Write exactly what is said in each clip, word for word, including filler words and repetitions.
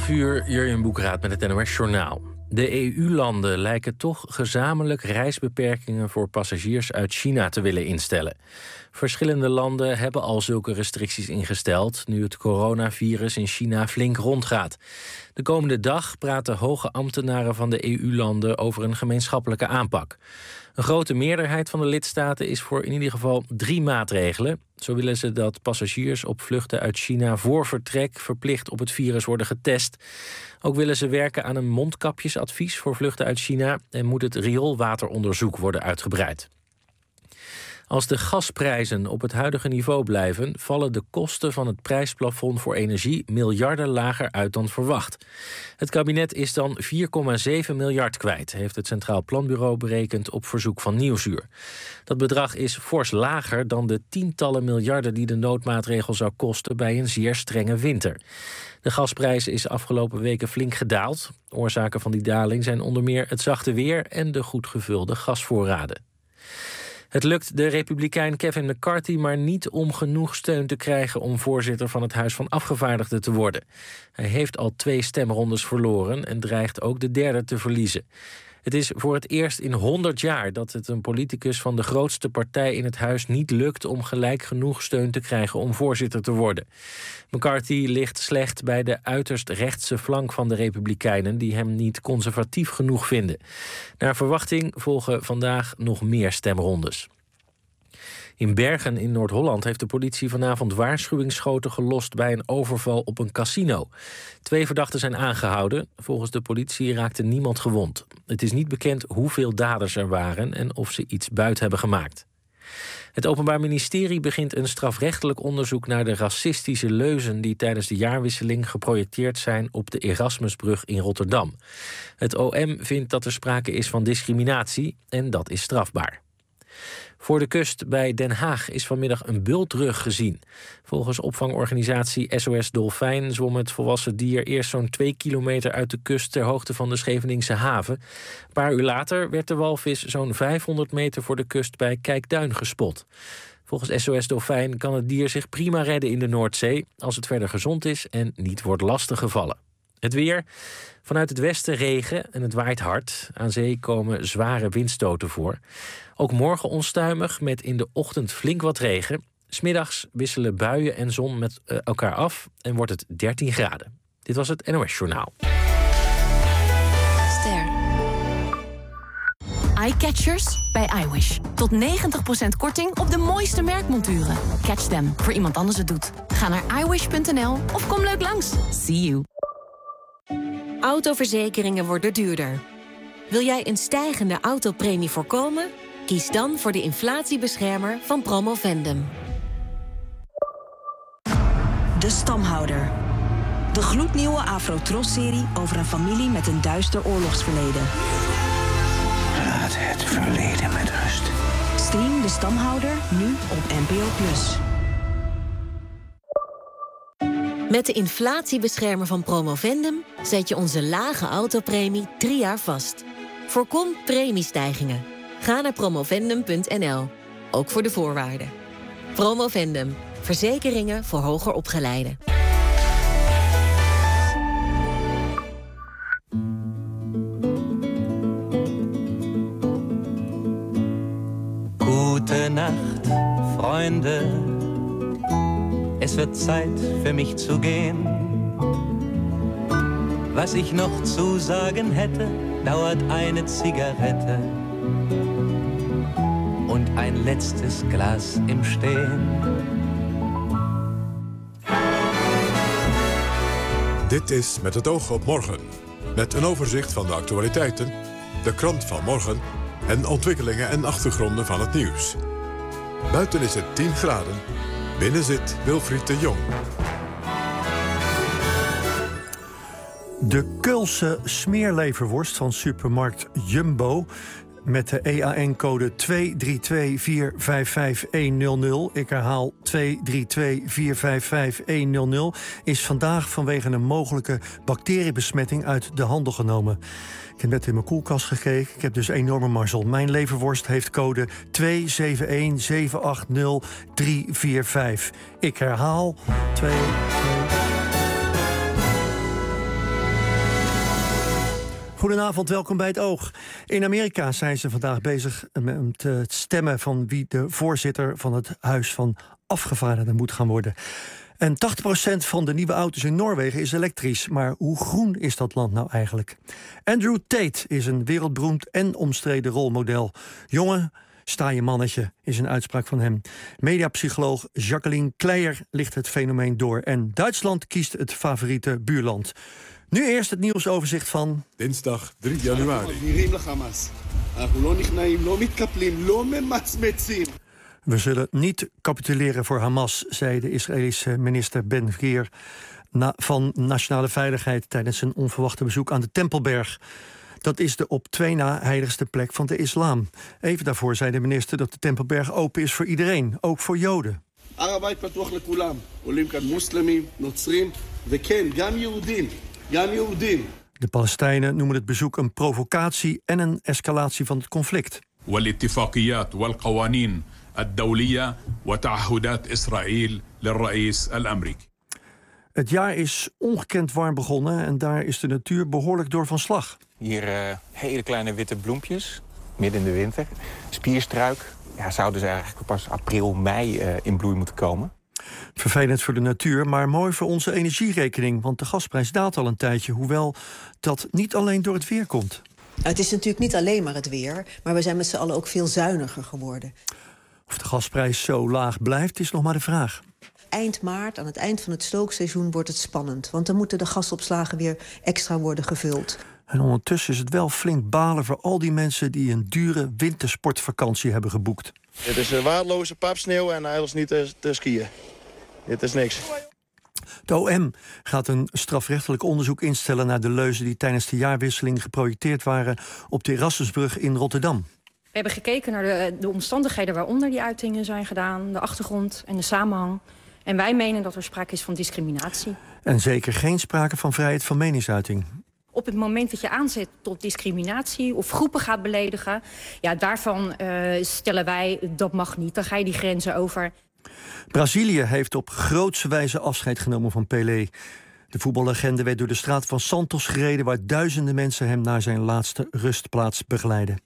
twaalf uur, Jurjen Boekraat met het N O S Journaal. De E U-landen lijken toch gezamenlijk reisbeperkingen voor passagiers uit China te willen instellen. Verschillende landen hebben al zulke restricties ingesteld, nu het coronavirus in China flink rondgaat. De komende dag praten hoge ambtenaren van de E U-landen over een gemeenschappelijke aanpak. Een grote meerderheid van de lidstaten is voor in ieder geval drie maatregelen. Zo willen ze dat passagiers op vluchten uit China voor vertrek verplicht op het virus worden getest. Ook willen ze werken aan een mondkapjesadvies voor vluchten uit China en moet het rioolwateronderzoek worden uitgebreid. Als de gasprijzen op het huidige niveau blijven, vallen de kosten van het prijsplafond voor energie miljarden lager uit dan verwacht. Het kabinet is dan vier komma zeven miljard kwijt, heeft het Centraal Planbureau berekend op verzoek van Nieuwsuur. Dat bedrag is fors lager dan de tientallen miljarden die de noodmaatregel zou kosten bij een zeer strenge winter. De gasprijs is afgelopen weken flink gedaald. Oorzaken van die daling zijn onder meer het zachte weer en de goed gevulde gasvoorraden. Het lukt de republikein Kevin McCarthy maar niet om genoeg steun te krijgen om voorzitter van het Huis van Afgevaardigden te worden. Hij heeft al twee stemrondes verloren en dreigt ook de derde te verliezen. Het is voor het eerst in honderd jaar dat het een politicus van de grootste partij in het huis niet lukt om gelijk genoeg steun te krijgen om voorzitter te worden. McCarthy ligt slecht bij de uiterst rechtse flank van de Republikeinen die hem niet conservatief genoeg vinden. Naar verwachting volgen vandaag nog meer stemrondes. In Bergen in Noord-Holland heeft de politie vanavond waarschuwingsschoten gelost bij een overval op een casino. Twee verdachten zijn aangehouden. Volgens de politie raakte niemand gewond. Het is niet bekend hoeveel daders er waren en of ze iets buit hebben gemaakt. Het Openbaar Ministerie begint een strafrechtelijk onderzoek naar de racistische leuzen die tijdens de jaarwisseling geprojecteerd zijn op de Erasmusbrug in Rotterdam. Het O M vindt dat er sprake is van discriminatie en dat is strafbaar. Voor de kust bij Den Haag is vanmiddag een bultrug gezien. Volgens opvangorganisatie S O S Dolfijn zwom het volwassen dier eerst zo'n twee kilometer uit de kust ter hoogte van de Scheveningse haven. Een paar uur later werd de walvis zo'n vijfhonderd meter voor de kust bij Kijkduin gespot. Volgens S O S Dolfijn kan het dier zich prima redden in de Noordzee als het verder gezond is en niet wordt lastiggevallen. Het weer. Vanuit het westen regen en het waait hard. Aan zee komen zware windstoten voor. Ook morgen onstuimig met in de ochtend flink wat regen. 'S Middags wisselen buien en zon met uh, elkaar af en wordt het dertien graden. Dit was het N O S Journaal. Ster. Eyecatchers bij iWish. Tot negentig procent korting op de mooiste merkmonturen. Catch them voor iemand anders het doet. Ga naar iWish punt n l of kom leuk langs. See you. Autoverzekeringen worden duurder. Wil jij een stijgende autopremie voorkomen? Kies dan voor de inflatiebeschermer van Promovendum. De Stamhouder. De gloednieuwe Afro-Tros-serie over een familie met een duister oorlogsverleden. Laat het verleden met rust. Stream De Stamhouder nu op N P O plus. Met de inflatiebeschermer van Promovendum zet je onze lage autopremie drie jaar vast. Voorkom premiestijgingen. Ga naar promovendum punt n l, ook voor de voorwaarden. Promovendum, verzekeringen voor hoger opgeleiden. Gute Nacht, Freunde. Es wird Zeit für mich zu gehen. Was ich noch zu sagen hätte, dauert eine Zigarette und ein letztes Glas im Stehen. Dit is Met het oog op morgen. Met een overzicht van de actualiteiten, de krant van morgen en ontwikkelingen en achtergronden van het nieuws. Buiten is het tien graden. Binnen zit Wilfried de Jong. De Keulse smeerleverworst van supermarkt Jumbo met de E A N-code twee drie twee vier vijf vijf een nul nul. Ik herhaal twee drie twee vier vijf vijf een nul nul. Is vandaag vanwege een mogelijke bacteriebesmetting uit de handel genomen. Ik heb net in mijn koelkast gekeken. Ik heb dus enorme mazzel. Mijn leverworst heeft code twee zeven een zeven acht nul drie vier vijf. Ik herhaal twee... twee... Goedenavond, welkom bij het Oog. In Amerika zijn ze vandaag bezig met het stemmen van wie de voorzitter van het Huis van Afgevaardigden moet gaan worden. En tachtig procent van de nieuwe auto's in Noorwegen is elektrisch. Maar hoe groen is dat land nou eigenlijk? Andrew Tate is een wereldberoemd en omstreden rolmodel. Jongen, sta je mannetje, is een uitspraak van hem. Mediapsycholoog Jacqueline Kleijer licht het fenomeen door. En Duitsland kiest het favoriete buurland. Nu eerst het nieuwsoverzicht van dinsdag drie januari. We zullen niet capituleren voor Hamas, zei de Israëlische minister Ben Gvir na, van Nationale Veiligheid tijdens een onverwachte bezoek aan de Tempelberg. Dat is de op twee na heiligste plek van de islam. Even daarvoor zei de minister dat de Tempelberg open is voor iedereen, ook voor Joden. De Palestijnen noemen het bezoek een provocatie en een escalatie van het conflict. Het jaar is ongekend warm begonnen en daar is de natuur behoorlijk door van slag. Hier uh, hele kleine witte bloempjes, midden in de winter. Spierstruik, ja, zouden ze eigenlijk pas april, mei uh, in bloei moeten komen. Vervelend voor de natuur, maar mooi voor onze energierekening. Want de gasprijs daalt al een tijdje, hoewel dat niet alleen door het weer komt. Het is natuurlijk niet alleen maar het weer, maar we zijn met z'n allen ook veel zuiniger geworden. Of de gasprijs zo laag blijft, is nog maar de vraag. Eind maart, aan het eind van het stookseizoen, wordt het spannend. Want dan moeten de gasopslagen weer extra worden gevuld. En ondertussen is het wel flink balen voor al die mensen die een dure wintersportvakantie hebben geboekt. Het is een waardeloze papsneeuw en hij is niet te, te skiën. Dit is niks. De O M gaat een strafrechtelijk onderzoek instellen naar de leuzen die tijdens de jaarwisseling geprojecteerd waren op de Erasmusbrug in Rotterdam. We hebben gekeken naar de, de omstandigheden waaronder die uitingen zijn gedaan, de achtergrond en de samenhang. En wij menen dat er sprake is van discriminatie. En zeker geen sprake van vrijheid van meningsuiting. Op het moment dat je aanzet tot discriminatie of groepen gaat beledigen, ja, daarvan uh, stellen wij dat mag niet. Dan ga je die grenzen over. Brazilië heeft op grootse wijze afscheid genomen van Pelé. De voetballegende werd door de straat van Santos gereden, waar duizenden mensen hem naar zijn laatste rustplaats begeleiden.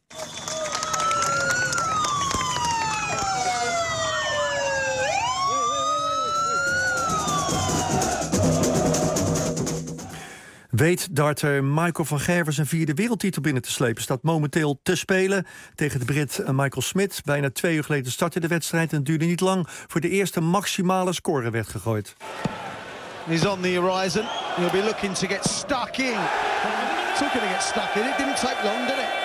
Weet darter Michael van Gerwen zijn vierde wereldtitel binnen te slepen. Staat momenteel te spelen tegen de Brit Michael Smith. Bijna twee uur geleden startte de wedstrijd en het duurde niet lang voor de eerste maximale score werd gegooid. He's on the horizon. He'll be looking to get stuck in. Talking to get stuck in. It didn't take long, did it?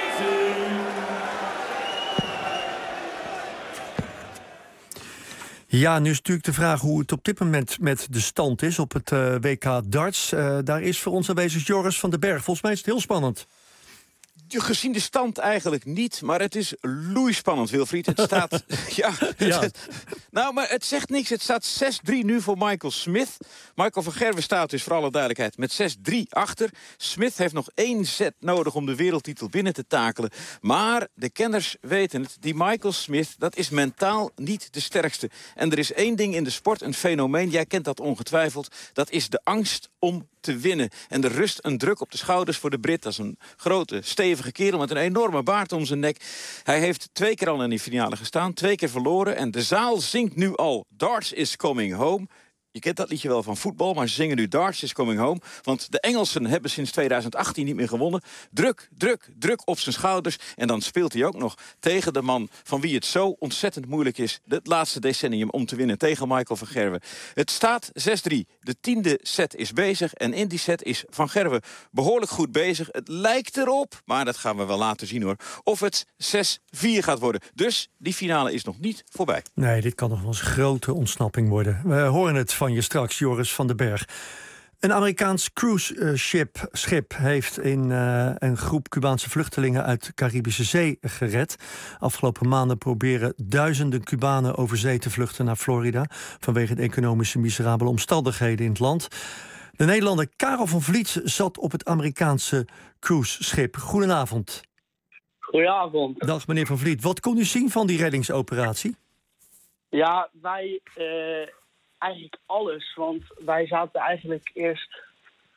Ja, nu is natuurlijk de vraag hoe het op dit moment met de stand is op het uh, W K darts. Uh, daar is voor ons aanwezig Joris van den Berg. Volgens mij is het heel spannend. Gezien de stand eigenlijk niet, maar het is loeispannend, Wilfried. Het staat... ja, ja. Het, nou, maar het zegt niks. Het staat zes drie nu voor Michael Smith. Michael van Gerwen staat dus voor alle duidelijkheid met zes drie achter. Smith heeft nog één set nodig om de wereldtitel binnen te takelen. Maar de kenners weten het. Die Michael Smith, dat is mentaal niet de sterkste. En er is één ding in de sport, een fenomeen. Jij kent dat ongetwijfeld. Dat is de angst om te winnen. En er rust een druk op de schouders voor de Brit. Dat is een grote, stevige kerel met een enorme baard om zijn nek. Hij heeft twee keer al in die finale gestaan, twee keer verloren. En de zaal zingt nu al Darts is coming home. Je kent dat liedje wel van voetbal, maar ze zingen nu Darts is coming home. Want de Engelsen hebben sinds tweeduizend achttien niet meer gewonnen. Druk, druk, druk op zijn schouders. En dan speelt hij ook nog tegen de man van wie het zo ontzettend moeilijk is het laatste decennium om te winnen, tegen Michael van Gerwen. Het staat zes drie. De tiende set is bezig en in die set is Van Gerwen behoorlijk goed bezig. Het lijkt erop, maar dat gaan we wel later zien hoor, of het zes vier gaat worden. Dus die finale is nog niet voorbij. Nee, dit kan nog wel eens een grote ontsnapping worden. We horen het van je straks, Joris van den Berg. Een Amerikaans cruise-schip schip heeft in, uh, een groep Cubaanse vluchtelingen uit de Caribische Zee gered. Afgelopen maanden proberen duizenden Cubanen over zee te vluchten naar Florida vanwege de economische miserabele omstandigheden in het land. De Nederlander Karel van Vliet zat op het Amerikaanse cruise-schip. Goedenavond. Goedenavond. Dag meneer Van Vliet. Wat kon u zien van die reddingsoperatie? Ja, wij... Uh... Eigenlijk alles, want wij zaten eigenlijk eerst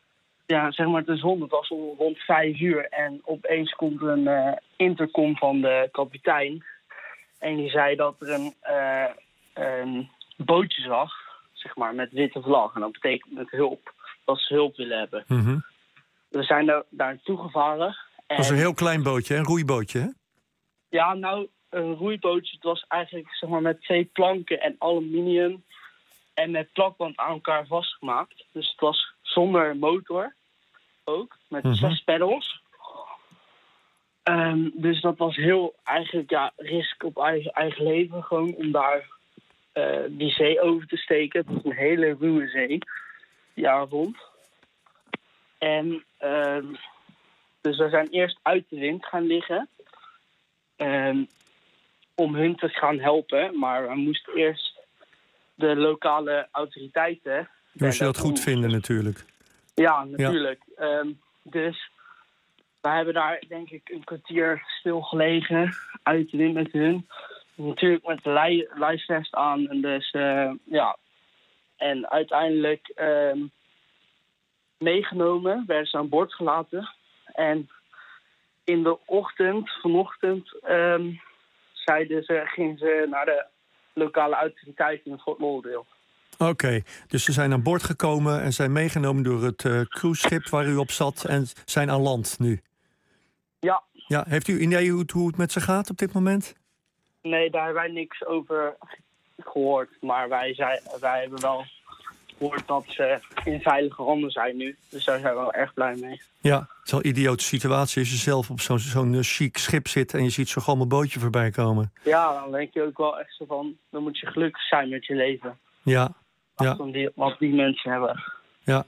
ja, zeg maar, de zon, het was om rond vijf uur. En opeens komt er een uh, intercom van de kapitein. En die zei dat er een, uh, een bootje zag, zeg maar, met witte vlag. En dat betekent met hulp, dat ze hulp willen hebben. Mm-hmm. We zijn daar, daar naartoe gevaren. Dat was een heel klein bootje, een roeibootje, hè? Ja, nou, een roeibootje, het was eigenlijk, zeg maar, met twee planken en aluminium. En met plakband aan elkaar vastgemaakt. Dus het was zonder motor ook, met mm-hmm. zes pedals. Um, dus dat was heel, eigenlijk, ja, risk op eigen, eigen leven. Gewoon om daar uh, die zee over te steken. Het was een hele ruwe zee, die avond. En um, dus we zijn eerst uit de wind gaan liggen. Um, om hun te gaan helpen. Maar we moesten eerst de lokale autoriteiten... Dus je dat goed vinden natuurlijk. Ja, natuurlijk. Ja. Um, dus we hebben daar denk ik een kwartier stilgelegen. Uit de wind met hun. Natuurlijk met de lei, lijfvest aan. En dus uh, ja. En uiteindelijk um, meegenomen. Werden ze aan boord gelaten. En in de ochtend, vanochtend... Um, zeiden ze, gingen ze naar de lokale autoriteiten in Fort Lauderdale. Oké, okay, dus ze zijn aan boord gekomen en zijn meegenomen door het uh, cruiseschip waar u op zat en zijn aan land nu. Ja. Ja, heeft u idee hoe het, hoe het met ze gaat op dit moment? Nee, daar hebben wij niks over gehoord. Maar wij, zei, wij hebben wel gehoord dat ze in veilige handen zijn nu. Dus daar zijn we wel erg blij mee. Ja, het is wel een idiote situatie als je zelf op zo'n zo'n chic schip zit en je ziet zo'n gammel bootje voorbij komen. Ja, dan denk je ook wel echt zo van, dan moet je gelukkig zijn met je leven. Ja. Ja. Die, wat die mensen hebben. Ja.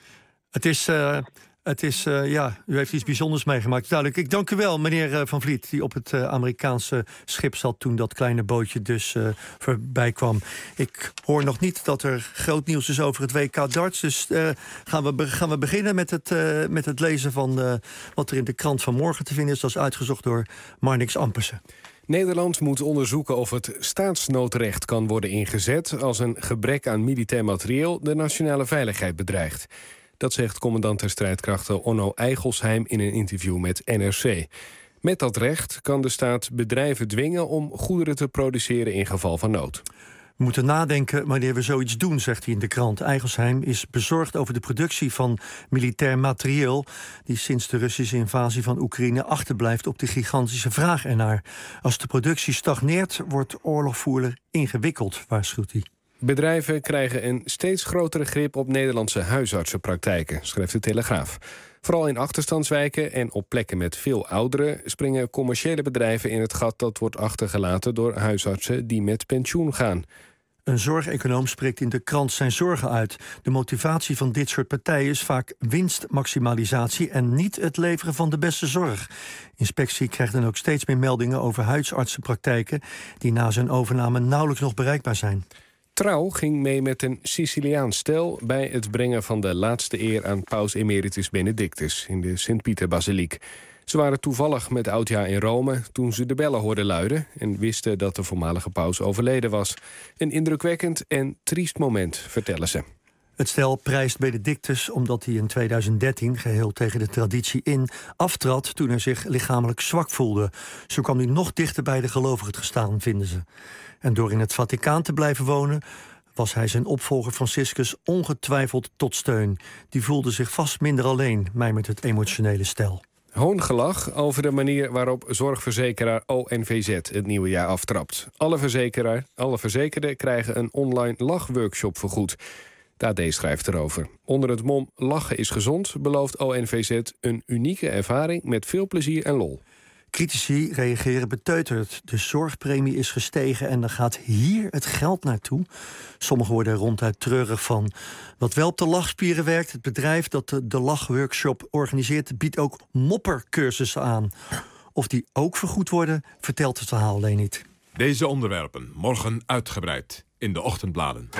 Het is, uh, het is uh, ja, u heeft iets bijzonders meegemaakt. Duidelijk. Ik dank u wel, meneer uh, Van Vliet, die op het uh, Amerikaanse schip zat toen dat kleine bootje dus uh, voorbij kwam. Ik hoor nog niet dat er groot nieuws is over het W K darts. Dus uh, gaan, we, gaan we beginnen met het, uh, met het lezen van uh, wat er in de krant van morgen te vinden is. Dat is uitgezocht door Marnix Ampersen. Nederland moet onderzoeken of het staatsnoodrecht kan worden ingezet als een gebrek aan militair materieel de nationale veiligheid bedreigt. Dat zegt commandant der strijdkrachten Onno Eigelsheim in een interview met N R C. Met dat recht kan de staat bedrijven dwingen om goederen te produceren in geval van nood. We moeten nadenken wanneer we zoiets doen, zegt hij in de krant. Eigelsheim is bezorgd over de productie van militair materieel die sinds de Russische invasie van Oekraïne achterblijft op de gigantische vraag ernaar. Als de productie stagneert, wordt oorlogvoeren ingewikkeld, waarschuwt hij. Bedrijven krijgen een steeds grotere grip op Nederlandse huisartsenpraktijken, schrijft de Telegraaf. Vooral in achterstandswijken en op plekken met veel ouderen springen commerciële bedrijven in het gat dat wordt achtergelaten door huisartsen die met pensioen gaan. Een zorgeconoom spreekt in de krant zijn zorgen uit. De motivatie van dit soort partijen is vaak winstmaximalisatie en niet het leveren van de beste zorg. Inspectie krijgt dan ook steeds meer meldingen over huisartsenpraktijken die na zijn overname nauwelijks nog bereikbaar zijn. Trouw ging mee met een Siciliaans stel bij het brengen van de laatste eer aan paus emeritus Benedictus in de Sint-Pieter-basiliek. Ze waren toevallig met oudjaar in Rome toen ze de bellen hoorden luiden en wisten dat de voormalige paus overleden was. Een indrukwekkend en triest moment, vertellen ze. Het stel prijst Benedictus omdat hij in tweeduizend dertien, geheel tegen de traditie in, aftrad toen hij zich lichamelijk zwak voelde. Zo kwam hij nog dichter bij de gelovigen te staan, vinden ze. En door in het Vaticaan te blijven wonen, was hij zijn opvolger Franciscus ongetwijfeld tot steun. Die voelde zich vast minder alleen, mijmert het emotionele stel. Hoongelach over de manier waarop zorgverzekeraar O N V Z het nieuwe jaar aftrapt. Alle, verzekeraar, alle verzekerden krijgen een online lachworkshop vergoed. De A D schrijft erover. Onder het mom lachen is gezond belooft O N V Z een unieke ervaring met veel plezier en lol. Critici reageren beteuterd. De zorgpremie is gestegen en dan gaat hier het geld naartoe. Sommigen worden er ronduit treurig van. Wat wel op de lachspieren werkt, het bedrijf dat de, de lachworkshop organiseert, biedt ook moppercursussen aan. Of die ook vergoed worden, vertelt het verhaal alleen niet. Deze onderwerpen morgen uitgebreid in de ochtendbladen.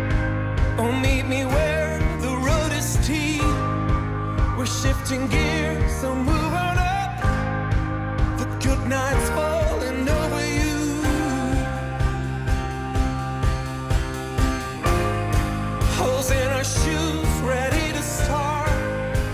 Oh, meet me where the road is steep. We're shifting gears, so move on up. The good nights falling over you. Holes in our shoes, ready to start.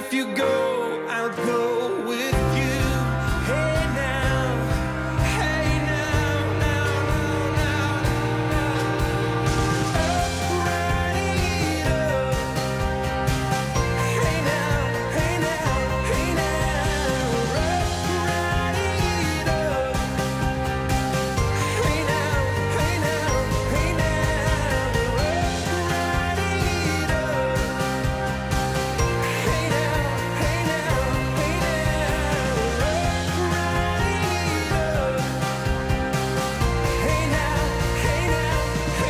if you go, I'll go with you. Hey now, hey now, now, now, now, now. Up, right up. Hey now, hey now, hey now. Up, right up. Hey now, hey now, hey now. Up, right up. Hey now, hey now, hey now. Up, right up. Hey now, hey now,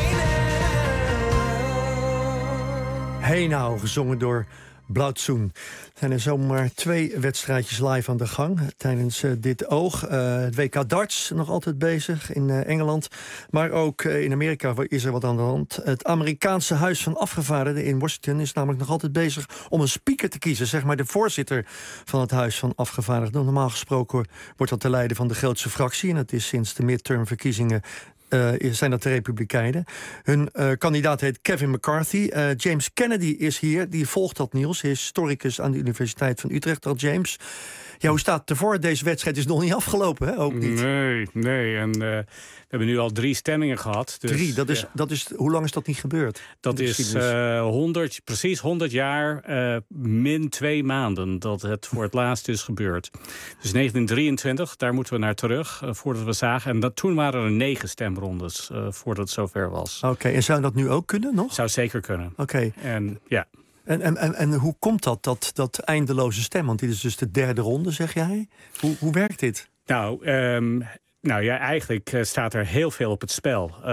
hey now. Hey nou, gezongen door Blauwtsoen. Er zijn er zomaar twee wedstrijdjes live aan de gang tijdens uh, dit oog. Uh, het W K darts nog altijd bezig in uh, Engeland. Maar ook uh, in Amerika is er wat aan de hand. Het Amerikaanse Huis van Afgevaardigden in Washington is namelijk nog altijd bezig om een speaker te kiezen. Zeg maar de voorzitter van het Huis van Afgevaardigden. Normaal gesproken wordt dat de leider van de grootste fractie. En dat is sinds de midtermverkiezingen Uh, zijn dat de Republikeinen. Hun uh, kandidaat heet Kevin McCarthy. Uh, James Kennedy is hier, die volgt dat nieuws. Historicus aan de Universiteit van Utrecht, al James. Ja, hoe staat het ervoor? Deze wedstrijd is nog niet afgelopen, hè? Ook niet. Nee, nee. En uh, we hebben nu al drie stemmingen gehad. Dus, drie, dat is, ja. dat is, hoe lang is dat niet gebeurd? Dat is uh, honderd, precies honderd jaar, uh, min twee maanden dat het voor het laatst is gebeurd. Dus negentien drieëntwintig, daar moeten we naar terug, uh, voordat we zagen. En dat, toen waren er negen stemrondes, uh, voordat het zover was. Oké, okay, en zou dat nu ook kunnen nog? Zou zeker kunnen. Oké. Okay. En ja. En, en, en, en hoe komt dat, dat, dat eindeloze stem? Want dit is dus de derde ronde, zeg jij. Hoe, hoe werkt dit? Nou, um, nou ja, eigenlijk uh, staat er heel veel op het spel. Uh,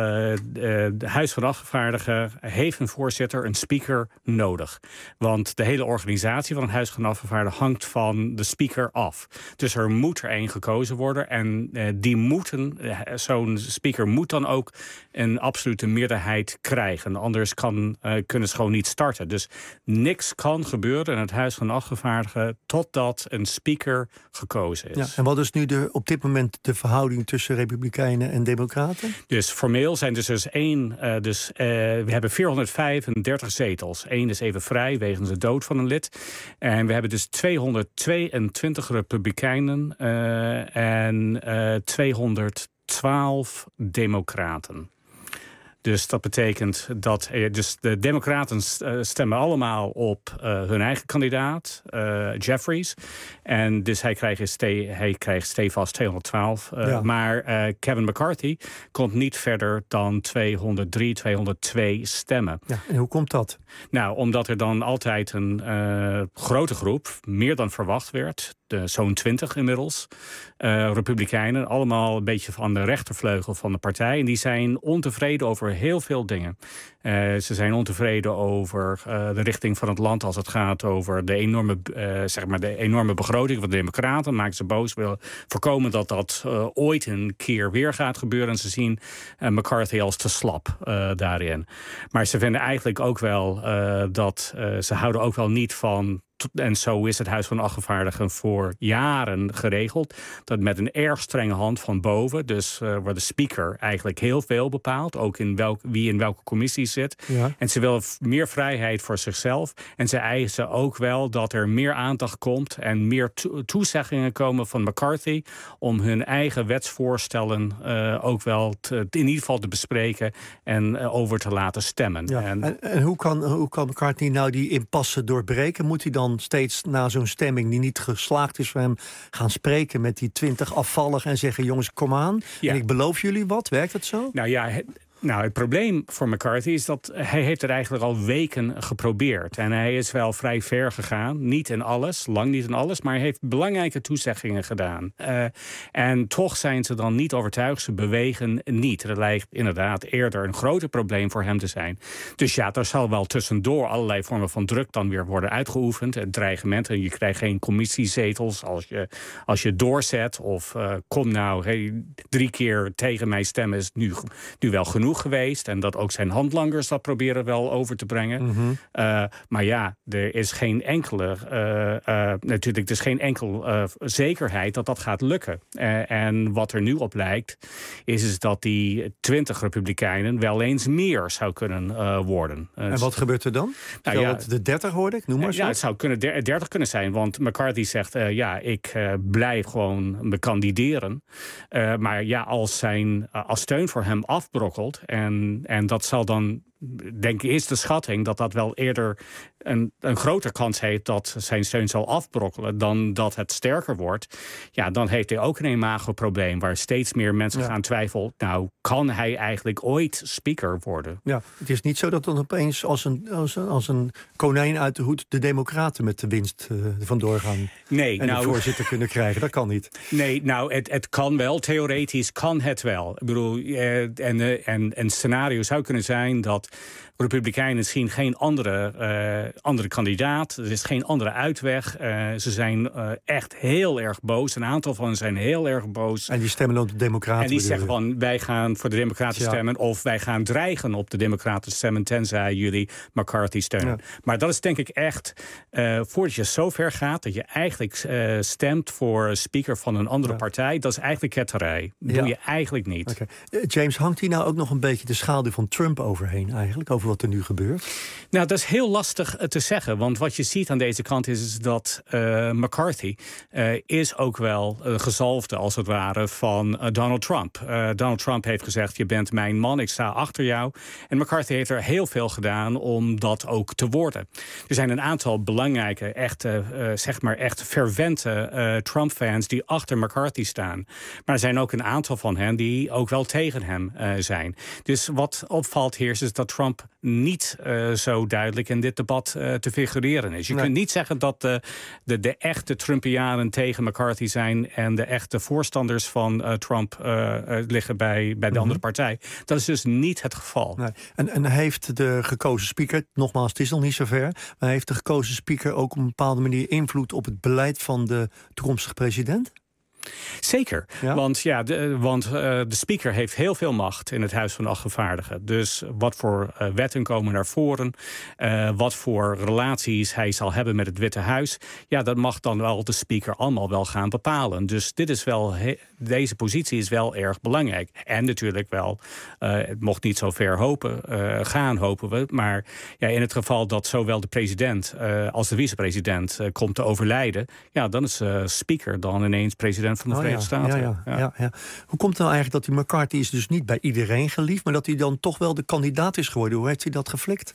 de Huis van Afgevaardigden heeft een voorzitter, een speaker nodig. Want de hele organisatie van het Huis van Afgevaardigden hangt van de speaker af. Dus er moet er één gekozen worden. En uh, die moeten, uh, zo'n speaker moet dan ook een absolute meerderheid krijgen. Anders kan, uh, kunnen ze gewoon niet starten. Dus niks kan gebeuren in het Huis van Afgevaardigden totdat een speaker gekozen is. Ja, en wat is nu de, op dit moment de verhouding tussen Republikeinen en Democraten? Dus formeel zijn er dus één. Uh, dus, uh, we hebben vierhonderdvijfendertig zetels. Eén is even vrij wegens de dood van een lid. En we hebben dus tweehonderdtweeëntwintig Republikeinen uh, en uh, tweehonderdtwaalf Democraten. Dus dat betekent dat dus de Democraten stemmen allemaal op uh, hun eigen kandidaat, uh, Jeffries. En dus hij krijgt, ste hij krijgt stevast tweehonderdtwaalf. Uh, ja. Maar uh, Kevin McCarthy komt niet verder dan tweehonderddrie, tweehonderdtwee stemmen. Ja, en hoe komt dat? Nou, omdat er dan altijd een uh, grote groep, meer dan verwacht werd, zo'n twintig inmiddels, uh, Republikeinen, allemaal een beetje van de rechtervleugel van de partij. En die zijn ontevreden over heel veel dingen. Uh, ze zijn ontevreden over uh, de richting van het land als het gaat over de enorme, uh, zeg maar de enorme begroting van de Democraten. Maken ze boos, willen voorkomen dat dat uh, ooit een keer weer gaat gebeuren. En ze zien uh, McCarthy als te slap uh, daarin. Maar ze vinden eigenlijk ook wel uh, dat uh, ze houden ook wel niet van. En zo is het Huis van Afgevaardigden voor jaren geregeld. Dat met een erg strenge hand van boven. Dus uh, waar de speaker eigenlijk heel veel bepaalt. Ook in welk, wie in welke commissie zit. Ja. En ze willen meer vrijheid voor zichzelf. En ze eisen ook wel dat er meer aandacht komt. En meer to toezeggingen komen van McCarthy. Om hun eigen wetsvoorstellen uh, ook wel te, in ieder geval te bespreken. En uh, over te laten stemmen. Ja. En, en, en hoe, kan, hoe kan McCarthy nou die impasse doorbreken? Moet hij dan steeds na zo'n stemming die niet geslaagd is voor hem gaan spreken met die twintig afvalligen en zeggen: jongens, kom aan. Ja. En ik beloof jullie wat. Werkt dat zo? Nou ja, het, nou, het probleem voor McCarthy is dat hij heeft het eigenlijk al weken geprobeerd. En hij is wel vrij ver gegaan. Niet in alles, lang niet in alles, maar hij heeft belangrijke toezeggingen gedaan. Uh, en toch zijn ze dan niet overtuigd. Ze bewegen niet. Er lijkt inderdaad eerder een groter probleem voor hem te zijn. Dus ja, er zal wel tussendoor allerlei vormen van druk dan weer worden uitgeoefend. Het dreigement. En je krijgt geen commissiezetels als je, als je doorzet. Of uh, kom nou, hey, drie keer tegen mij stemmen is nu, nu wel genoeg. genoeg geweest. En dat ook zijn handlangers dat proberen wel over te brengen. Mm-hmm. Uh, maar ja, er is geen enkele, uh, uh, natuurlijk, er is geen enkel uh, zekerheid dat dat gaat lukken. Uh, en wat er nu op lijkt, is, is dat die twintig Republikeinen wel eens meer zou kunnen uh, worden. Uh, en wat gebeurt er dan? Nou, ja, de dertig hoorde ik, noem maar uh, zo. Ja, het zou kunnen dertig kunnen zijn, want McCarthy zegt, uh, ja, ik uh, blijf gewoon me kandideren. Uh, maar ja, als, zijn, uh, als steun voor hem afbrokkelt, en, en dat zal dan, denk ik, is de schatting dat dat wel eerder een, een grotere kans heeft dat zijn steun zal afbrokkelen dan dat het sterker wordt. Ja, dan heeft hij ook een imagoprobleem waar steeds meer mensen ja. gaan twijfelen. Nou, kan hij eigenlijk ooit speaker worden? Ja, het is niet zo dat dan opeens als een, als een, als een konijn uit de hoed de Democraten met de winst uh, vandoor gaan nee, en nou, de voorzitter kunnen krijgen. Dat kan niet. Nee, nou, het, het kan wel. Theoretisch kan het wel. Ik bedoel, uh, en, uh, en een scenario zou kunnen zijn dat Republikeinen zien geen andere, uh, andere kandidaat. Er is geen andere uitweg. Uh, ze zijn uh, echt heel erg boos. Een aantal van hen zijn heel erg boos. En die stemmen dan op de Democraten? En die zeggen van, wij gaan voor de Democraten ja. stemmen, of wij gaan dreigen op de Democraten stemmen tenzij jullie McCarthy steunen. Ja. Maar dat is denk ik echt, uh, voordat je zo ver gaat dat je eigenlijk uh, stemt voor speaker van een andere ja. partij, dat is eigenlijk ketterij. Dat ja. doe je eigenlijk niet. Okay. Uh, James, hangt hier nou ook nog een beetje de schaduw van Trump overheen eigenlijk? Over wat er nu gebeurt? Nou, dat is heel lastig te zeggen. Want wat je ziet aan deze kant is, is dat uh, McCarthy uh, is ook wel uh, gezalfde, als het ware, van uh, Donald Trump. Uh, Donald Trump heeft gezegd, je bent mijn man, ik sta achter jou. En McCarthy heeft er heel veel gedaan om dat ook te worden. Er zijn een aantal belangrijke, echte, uh, zeg maar echt fervente uh, Trump-fans die achter McCarthy staan. Maar er zijn ook een aantal van hen die ook wel tegen hem uh, zijn. Dus wat opvalt hier is dat Trump niet uh, zo duidelijk in dit debat uh, te figureren is. Je nee. kunt niet zeggen dat de, de, de echte Trumpianen tegen McCarthy zijn en de echte voorstanders van uh, Trump uh, uh, liggen bij, bij de mm-hmm. andere partij. Dat is dus niet het geval. Nee. En, en heeft de gekozen speaker, nogmaals, het is nog niet zover, maar heeft de gekozen speaker ook op een bepaalde manier invloed op het beleid van de toekomstige president? Zeker, ja? want, ja, de, want uh, de speaker heeft heel veel macht in het Huis van de Afgevaardigden. Dus wat voor uh, wetten komen naar voren, uh, wat voor relaties hij zal hebben met het Witte Huis, ja, dat mag dan wel de speaker allemaal wel gaan bepalen. Dus dit is wel he, deze positie is wel erg belangrijk. En natuurlijk wel, uh, het mocht niet zo ver hopen, uh, gaan, hopen we. Maar ja, in het geval dat zowel de president uh, als de vicepresident uh, komt te overlijden, ja, dan is de uh, speaker dan ineens president van de oh, Verenigde ja, Staten. Ja, ja, ja. Ja, ja. Hoe komt het nou eigenlijk dat die McCarthy is dus niet bij iedereen geliefd, maar dat hij dan toch wel de kandidaat is geworden? Hoe heeft hij dat geflikt?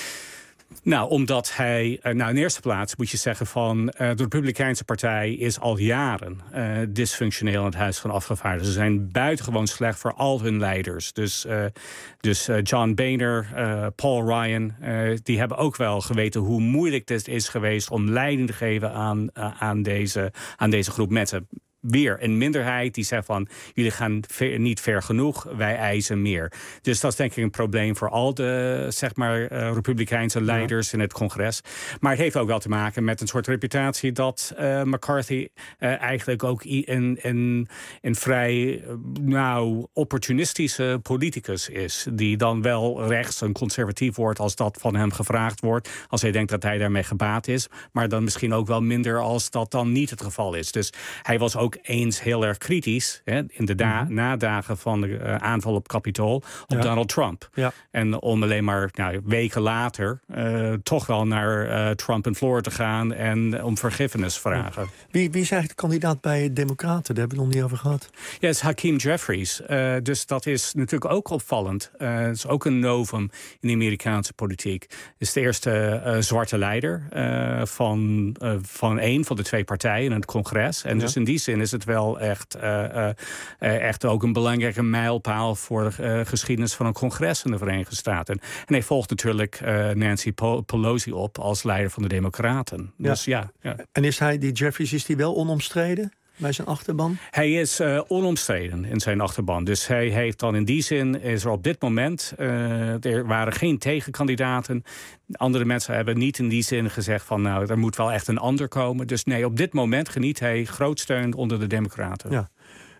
Nou, omdat hij, nou in eerste plaats moet je zeggen van uh, de Republikeinse partij is al jaren uh, dysfunctioneel in het Huis van Afgevaardigden. Ze zijn buitengewoon slecht voor al hun leiders. Dus, uh, dus uh, John Boehner, uh, Paul Ryan, uh, die hebben ook wel geweten hoe moeilijk het is geweest om leiding te geven aan, uh, aan, deze, aan deze groep mensen. Weer een minderheid die zegt van, jullie gaan ver, niet ver genoeg, wij eisen meer. Dus dat is denk ik een probleem voor al de, zeg maar, uh, Republikeinse leiders ja. in het congres. Maar het heeft ook wel te maken met een soort reputatie dat uh, McCarthy uh, eigenlijk ook een, een, een vrij, uh, nou, opportunistische politicus is. Die dan wel rechts en conservatief wordt als dat van hem gevraagd wordt. Als hij denkt dat hij daarmee gebaat is. Maar dan misschien ook wel minder als dat dan niet het geval is. Dus hij was ook ook eens heel erg kritisch hè, in de da- mm-hmm. nadagen van de uh, aanval op Capitool op ja. Donald Trump. Ja. En om alleen maar nou, weken later uh, toch wel naar uh, Trump en Florida te gaan en om vergiffenis vragen. Ja. Wie, wie is eigenlijk de kandidaat bij de Democraten? Daar hebben we het nog niet over gehad. Ja, het is Hakeem Jeffries. Uh, dus dat is natuurlijk ook opvallend. Uh, het is ook een novum in de Amerikaanse politiek. Het is de eerste uh, zwarte leider uh, van, uh, van één van de twee partijen in het congres. En ja. dus in die zin is het wel echt, uh, uh, echt ook een belangrijke mijlpaal voor de uh, geschiedenis van een congres in de Verenigde Staten. En hij volgt natuurlijk uh, Nancy Pelosi op als leider van de Democraten. Ja. Dus ja, ja. En is hij, die Jeffries, is die wel onomstreden bij zijn achterban? Hij is uh, onomstreden in zijn achterban. Dus hij heeft dan in die zin, is er op dit moment, uh, er waren geen tegenkandidaten. Andere mensen hebben niet in die zin gezegd van nou, er moet wel echt een ander komen. Dus nee, op dit moment geniet hij groot steun onder de Democraten. Ja.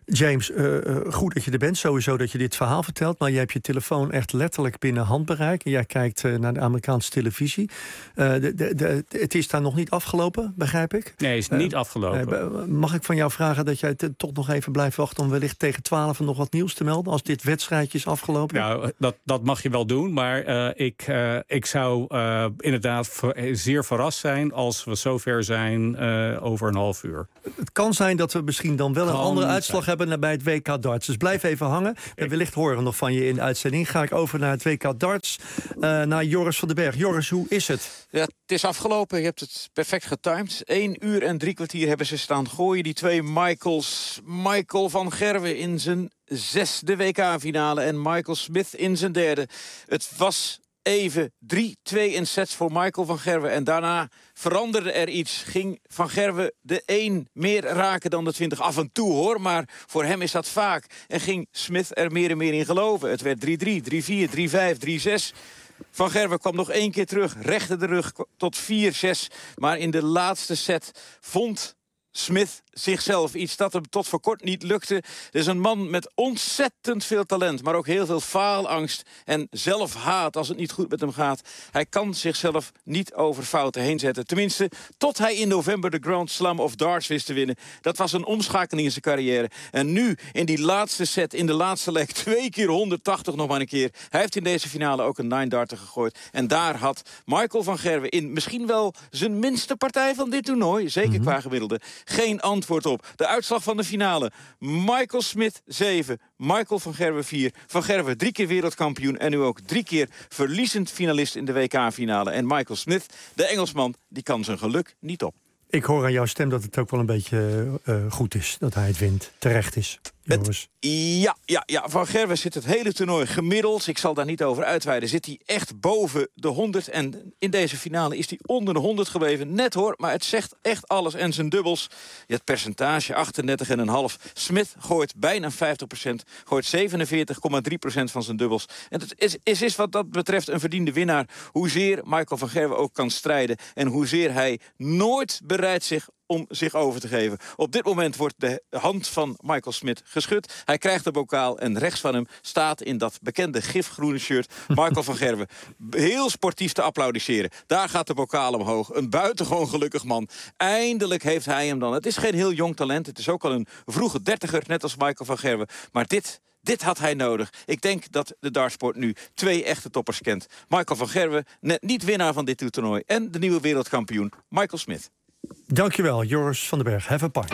James, uh, uh, goed dat je er bent. Sowieso dat je dit verhaal vertelt. Maar je hebt je telefoon echt letterlijk binnen handbereik. En jij kijkt uh, naar de Amerikaanse televisie. Uh, de, de, de, het is daar nog niet afgelopen, begrijp ik? Nee, het is niet uh, afgelopen. Uh, mag ik van jou vragen dat jij t- toch nog even blijft wachten... om wellicht tegen twaalf nog wat nieuws te melden... als dit wedstrijdje is afgelopen? Nou, dat, dat mag je wel doen. Maar uh, ik, uh, ik zou uh, inderdaad ver, zeer verrast zijn... als we zover zijn uh, over een half uur. Het kan zijn dat we misschien dan wel een kan andere uitslag zijn. hebben bij het W K darts. Dus blijf even hangen. En wellicht horen we nog van je in de uitzending. Ga ik over naar het W K darts, uh, naar Joris van den Berg. Joris, hoe is het? Ja, het is afgelopen. Je hebt het perfect getimed. Eén uur en drie kwartier hebben ze staan gooien. Die twee Michaels. Michael van Gerwen in zijn zesde W K-finale en Michael Smith in zijn derde. Het was even drie twee in sets voor Michael van Gerwen. En daarna veranderde er iets. Ging Van Gerwen de één meer raken dan de twintig. Af en toe hoor, maar voor hem is dat vaak. En ging Smith er meer en meer in geloven. Het werd drie drie, drie vier, drie vijf, drie zes. Van Gerwen kwam nog één keer terug. Rechte de rug tot vier zes. Maar in de laatste set vond Smith zichzelf iets dat hem tot voor kort niet lukte. Het is een man met ontzettend veel talent, maar ook heel veel faalangst en zelfhaat als het niet goed met hem gaat. Hij kan zichzelf niet over fouten heen zetten. Tenminste, tot hij in november de Grand Slam of Darts wist te winnen. Dat was een omschakeling in zijn carrière. En nu, in die laatste set, in de laatste leg, twee keer honderdtachtig nog maar een keer. Hij heeft in deze finale ook een nine-darter gegooid. En daar had Michael van Gerwen in misschien wel zijn minste partij van dit toernooi, zeker mm-hmm. qua gemiddelde, geen antwoord op. De uitslag van de finale. Michael Smith zeven, Michael van Gerwen vier. Van Gerwen drie keer wereldkampioen en nu ook drie keer verliezend finalist in de W K-finale. En Michael Smith, de Engelsman, die kan zijn geluk niet op. Ik hoor aan jouw stem dat het ook wel een beetje uh, goed is. Dat hij het wint. Terecht is. Het, ja, ja, ja, Van Gerwen zit het hele toernooi gemiddeld. Ik zal daar niet over uitweiden. Zit hij echt boven de honderd. En in deze finale is hij onder de honderd gebleven. Net hoor, maar het zegt echt alles. En zijn dubbels, ja, het percentage achtendertig komma vijf. Smith gooit bijna vijftig procent. Gooit zevenenveertig komma drie procent van zijn dubbels. En het is, is, is wat dat betreft een verdiende winnaar. Hoezeer Michael van Gerwen ook kan strijden. En hoezeer hij nooit bereid zich om zich over te geven. Op dit moment wordt de hand van Michael Smith geschud. Hij krijgt de bokaal en rechts van hem staat in dat bekende gifgroene shirt Michael van Gerwen heel sportief te applaudisseren. Daar gaat de bokaal omhoog. Een buitengewoon gelukkig man. Eindelijk heeft hij hem dan. Het is geen heel jong talent. Het is ook al een vroege dertiger, net als Michael van Gerwen. Maar dit... Dit had hij nodig. Ik denk dat de dartsport nu twee echte toppers kent. Michael van Gerwen, net niet winnaar van dit toernooi. En de nieuwe wereldkampioen, Michael Smith. Dankjewel, Joris van den Berg. Have a part.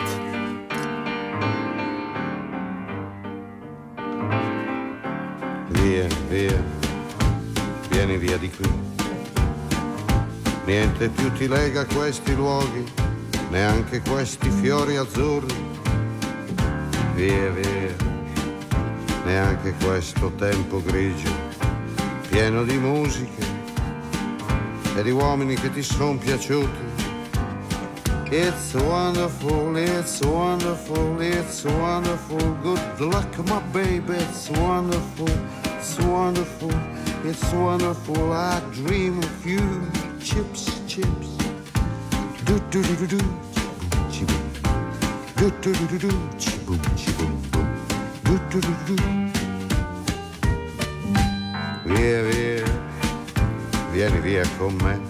Via, via, vieni via di qui. Niente più ti lega a questi luoghi, neanche questi fiori azzurri. Via, via, neanche questo tempo grigio, pieno di musiche e di uomini che ti son piaciuti. It's wonderful, it's wonderful, it's wonderful. Good luck, my baby, it's wonderful, it's wonderful, it's wonderful. I dream of you, chips, chips. Do do do do do, chiboom, do do do do do, chiboom, chiboom, boom, do do do do. Via, via, vieni via con me.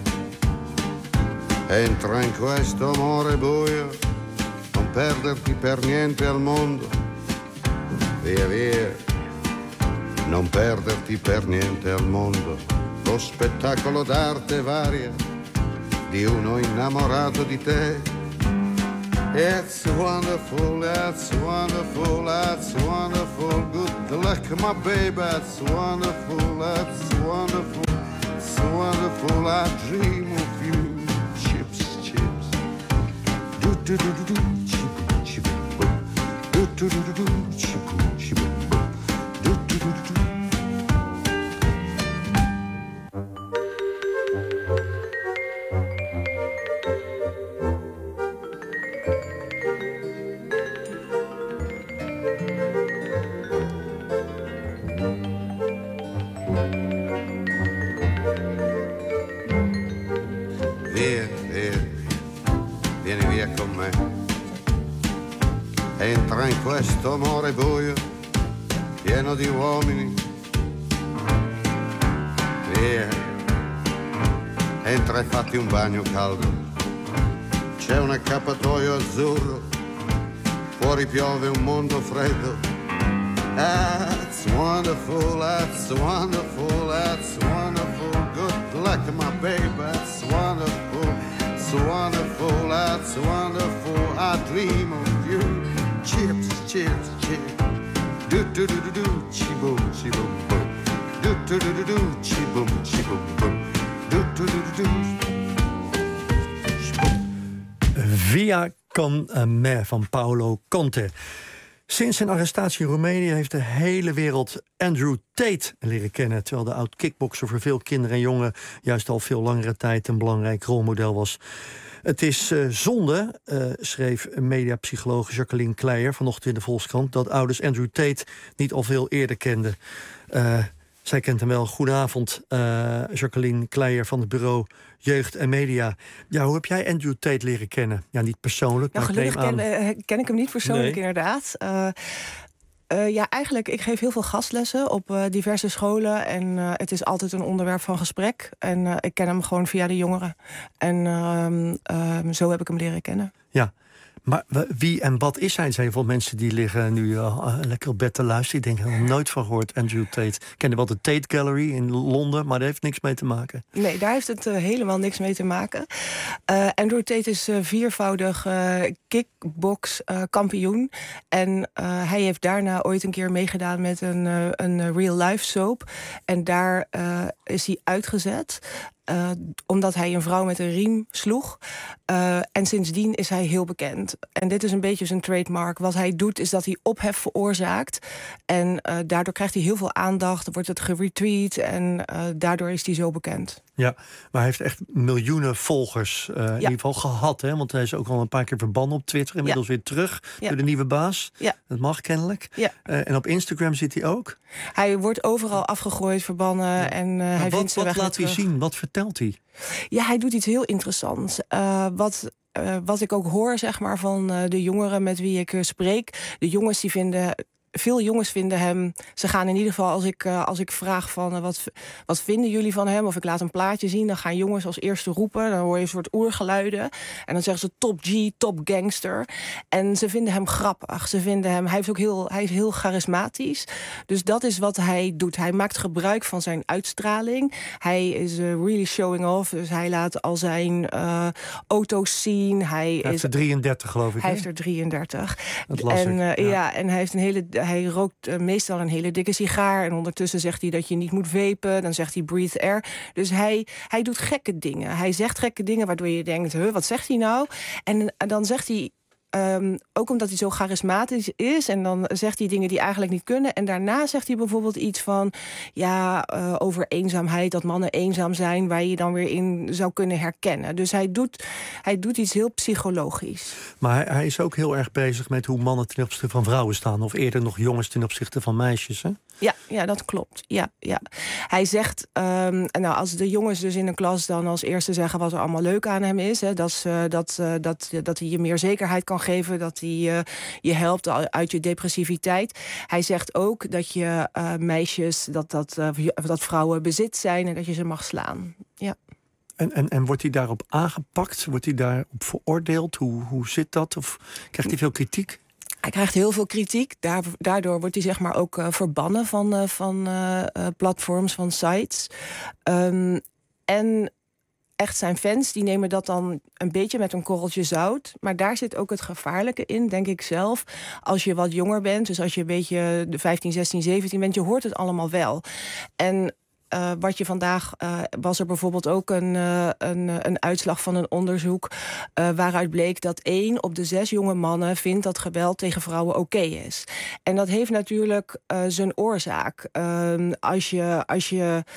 Entra in questo amore buio, non perderti per niente al mondo. Via, via, non perderti per niente al mondo. Lo spettacolo d'arte varia di uno innamorato di te. It's wonderful, it's wonderful, it's wonderful. Good luck, my baby, it's wonderful, it's wonderful, it's wonderful. I dream of you. Do do do do, chiboom, chiboom, boom. Do do do do do, chiboom, chiboom, boom. Do do do do do. Via, via, vieni via con me. entra in questo amore buio, pieno di uomini. Via, entra e fatti un bagno caldo. C'è un accappatoio azzurro, fuori piove un mondo freddo. That's wonderful, that's wonderful, that's wonderful. Good luck, my baby, that's wonderful, it's wonderful, that's wonderful. I dream of you. Chips, chips, chips. Do do do do do, chi boom, chi boom boom. Do do do do do, chi boom, chi boom boom. Do do do do do. Via con me van Paolo Conte. Sinds zijn arrestatie in Roemenië heeft de hele wereld Andrew Tate leren kennen, terwijl de oud-kickbokser voor veel kinderen en jongen juist al veel langere tijd een belangrijk rolmodel was. Het is uh, zonde, uh, schreef mediapsycholoog Jacqueline Kleijer vanochtend in de Volkskrant, dat ouders Andrew Tate niet al veel eerder kenden. Uh, zij kent hem wel. Goedenavond, uh, Jacqueline Kleijer van het bureau Jeugd en Media. Ja, hoe heb jij Andrew Tate leren kennen? Ja, niet persoonlijk, nou, maar gelukkig aan... ken, ken ik hem niet persoonlijk, nee. Inderdaad. Uh, Uh, ja, eigenlijk, ik geef heel veel gastlessen op uh, diverse scholen. En uh, het is altijd een onderwerp van gesprek. En uh, ik ken hem gewoon via de jongeren. En uh, uh, zo heb ik hem leren kennen. Ja, maar wie en wat is hij? Er zijn veel mensen die liggen nu uh, lekker op bed te luisteren. Die denken, ik heb er nooit van gehoord, Andrew Tate. Ik kende wel de Tate Gallery in Londen, maar daar heeft niks mee te maken. Nee, daar heeft het uh, helemaal niks mee te maken. Uh, Andrew Tate is uh, viervoudig uh, kickbox uh, kampioen. En uh, hij heeft daarna ooit een keer meegedaan met een, uh, een real-life soap. En daar uh, is hij uitgezet. Uh, omdat hij een vrouw met een riem sloeg. Uh, en sindsdien is hij heel bekend. En dit is een beetje zijn trademark. Wat hij doet is dat hij ophef veroorzaakt. En uh, daardoor krijgt hij heel veel aandacht. Wordt het geretweet. En uh, daardoor is hij zo bekend. Ja, maar hij heeft echt miljoenen volgers uh, ja. in ieder geval gehad. Hè? Want hij is ook al een paar keer verbannen op Twitter. Inmiddels ja. weer terug ja. door de nieuwe baas. Ja. Dat mag kennelijk. Ja. Uh, en op Instagram zit hij ook. Hij wordt overal afgegooid, verbannen. Ja. En uh, hij wat, vindt zijn wat weg laat hij zien? Wat vertelt hij? Ja, hij doet iets heel interessants. Uh, wat... Uh, wat ik ook hoor, zeg maar, van uh, de jongeren met wie ik uh, spreek. De jongens die vinden... Veel jongens vinden hem... Ze gaan in ieder geval, als ik, uh, als ik vraag van... Uh, wat, wat vinden jullie van hem? Of ik laat een plaatje zien, dan gaan jongens als eerste roepen. Dan hoor je een soort oergeluiden. En dan zeggen ze top G, top gangster. En ze vinden hem grappig. Ze vinden hem... Hij is ook heel, hij is heel charismatisch. Dus dat is wat hij doet. Hij maakt gebruik van zijn uitstraling. Hij is uh, really showing off. Dus hij laat al zijn uh, auto's zien. Hij, hij is, heeft er drieëndertig, geloof ik. Hij hè? heeft er drieëndertig. Dat las en, uh, ik, ja. ja, en hij heeft een hele... Hij rookt uh, meestal een hele dikke sigaar. En ondertussen zegt hij dat je niet moet vapen. Dan zegt hij breathe air. Dus hij, hij doet gekke dingen. Hij zegt gekke dingen waardoor je denkt... Huh, wat zegt hij nou? En, en dan zegt hij... Um, ook omdat hij zo charismatisch is. En dan zegt hij dingen die eigenlijk niet kunnen. En daarna zegt hij bijvoorbeeld iets van... ja, uh, over eenzaamheid, dat mannen eenzaam zijn... waar je dan weer in zou kunnen herkennen. Dus hij doet, hij doet iets heel psychologisch. Maar hij, hij is ook heel erg bezig met hoe mannen ten opzichte van vrouwen staan. Of eerder nog jongens ten opzichte van meisjes, hè? Ja, ja, dat klopt. Ja, ja. Hij zegt, um, nou, als de jongens dus in een klas dan als eerste zeggen... wat er allemaal leuk aan hem is... Hè, dat, uh, dat, uh, dat, dat hij je meer zekerheid kan geven... dat hij uh, je helpt uit je depressiviteit. Hij zegt ook dat je uh, meisjes, dat, dat, uh, dat vrouwen bezit zijn... en dat je ze mag slaan. Ja. En, en, en wordt hij daarop aangepakt? Wordt hij daarop veroordeeld? Hoe, hoe zit dat? Of krijgt hij veel kritiek? Hij krijgt heel veel kritiek. Daardoor wordt hij zeg maar ook uh, verbannen van, uh, van uh, platforms, van sites. Um, en echt zijn fans, die nemen dat dan een beetje met een korreltje zout. Maar daar zit ook het gevaarlijke in, denk ik zelf. Als je wat jonger bent, dus als je een beetje vijftien, zestien, zeventien bent... je hoort het allemaal wel. En... Uh, wat je vandaag uh, was er bijvoorbeeld ook een, uh, een, een uitslag van een onderzoek... Uh, waaruit bleek dat één op de zes jonge mannen vindt dat geweld tegen vrouwen oké okay is. En dat heeft natuurlijk uh, zijn oorzaak. Uh, als je... Als je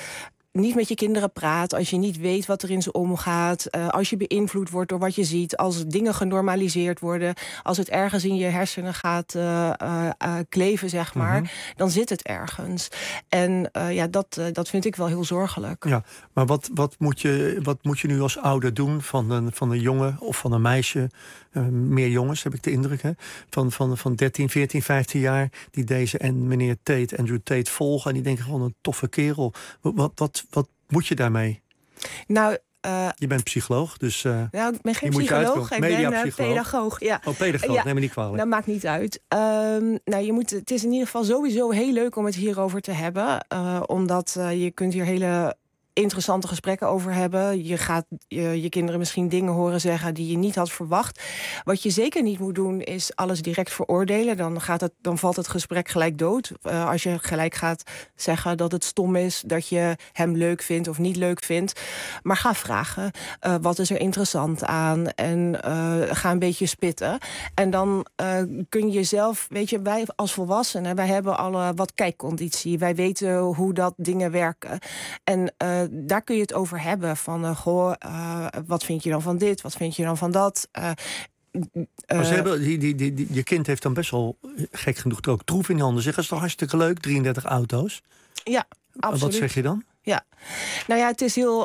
niet met je kinderen praat, als je niet weet wat er in ze omgaat, uh, als je beïnvloed wordt door wat je ziet, als dingen genormaliseerd worden, als het ergens in je hersenen gaat uh, uh, uh, kleven, zeg maar, mm-hmm. dan zit het ergens. En uh, ja, dat, uh, dat vind ik wel heel zorgelijk. Ja, maar wat, wat, moet je, wat moet je nu als ouder doen van een, van een jongen of van een meisje? Uh, meer jongens, heb ik de indruk, hè? Van, van, van dertien, veertien, vijftien jaar, die deze en meneer Tate, Andrew Tate, volgen en die denken gewoon een toffe kerel. Wat, wat, wat moet je daarmee? Nou, uh, je bent psycholoog, dus uh, nou, ik ben geen psycholoog, ik ben uh, pedagoog. Ja. Oh, pedagoog, ja, neem me niet kwalijk. Dat maakt niet uit. Uh, nou, je moet, het is in ieder geval sowieso heel leuk om het hierover te hebben. Uh, omdat uh, je kunt hier hele interessante gesprekken over hebben. Je gaat je, je kinderen misschien dingen horen zeggen die je niet had verwacht. Wat je zeker niet moet doen is alles direct veroordelen. Dan, gaat het, dan valt het gesprek gelijk dood. Uh, als je gelijk gaat zeggen dat het stom is, dat je hem leuk vindt of niet leuk vindt. Maar ga vragen. Uh, wat is er interessant aan? En uh, ga een beetje spitten. En dan uh, kun je zelf, weet je, wij als volwassenen, wij hebben alle wat kijkconditie. Wij weten hoe dat dingen werken. En uh, daar kun je het over hebben. Van, uh, goh, uh, wat vind je dan van dit? Wat vind je dan van dat? Uh, uh, maar ze hebben, die, die, die, die, je kind heeft dan best wel, gek genoeg, ook troef in de handen. Zeg, dat is toch hartstikke leuk, drieëndertig auto's? Ja, absoluut. Wat zeg je dan? Ja, nou ja, het is heel...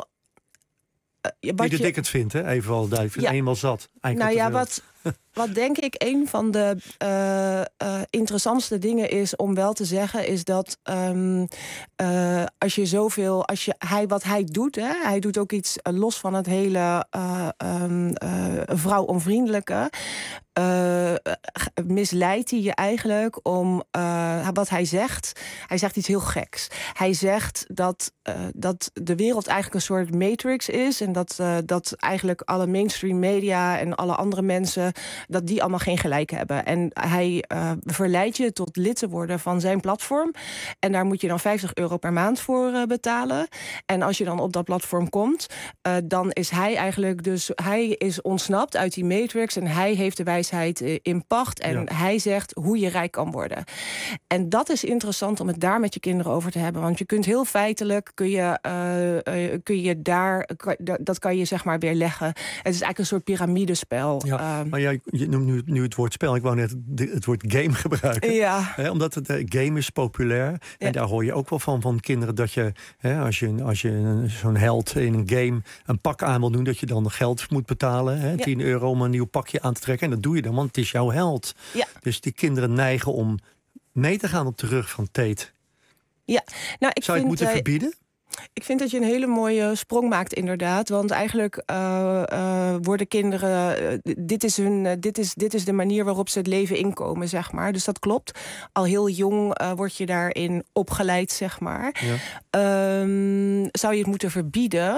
Uh, wat die de dik het vindt, hè? Even al duidelijk. Ja. Eenmaal zat. Nou ja, wat, wat denk ik een van de uh, uh, interessantste dingen is om wel te zeggen, is dat um, uh, als je zoveel, als je hij wat hij doet, hè, hij doet ook iets uh, los van het hele uh, um, uh, vrouwonvriendelijke. Uh, misleidt hij je eigenlijk om uh, wat hij zegt. Hij zegt iets heel geks. Hij zegt dat, uh, dat de wereld eigenlijk een soort matrix is en dat, uh, dat eigenlijk alle mainstream media en alle andere mensen, dat die allemaal geen gelijk hebben. En hij uh, verleidt je tot lid te worden van zijn platform. En daar moet je dan vijftig euro per maand voor uh, betalen. En als je dan op dat platform komt, uh, dan is hij eigenlijk dus, hij is ontsnapt uit die matrix en hij heeft de wijsheid in pacht en ja. hij zegt hoe je rijk kan worden. En dat is interessant om het daar met je kinderen over te hebben, want je kunt heel feitelijk, kun je, uh, uh, kun je daar, dat kan je zeg maar weer leggen. Het is eigenlijk een soort piramidespel. Ja, uh, maar jij je noemt nu, nu het woord spel, ik wou net het woord game gebruiken. Ja. He, omdat het uh, game is populair. Ja. En daar hoor je ook wel van van kinderen dat je, he, als je, als je zo'n held in een game een pak aan wil doen, dat je dan geld moet betalen. He, ja. tien euro om een nieuw pakje aan te trekken. En dat doe je dan, want het is jouw held. Ja. Dus die kinderen neigen om mee te gaan op de rug van Tate. Ja. Nou, ik Zou je vind, het moeten uh, verbieden? Ik vind dat je een hele mooie sprong maakt, inderdaad. Want eigenlijk uh, uh, worden kinderen... Uh, dit, is hun, uh, dit, is, dit is de manier waarop ze het leven inkomen, zeg maar. Dus dat klopt. Al heel jong uh, word je daarin opgeleid, zeg maar. Ja. Um, zou je het moeten verbieden?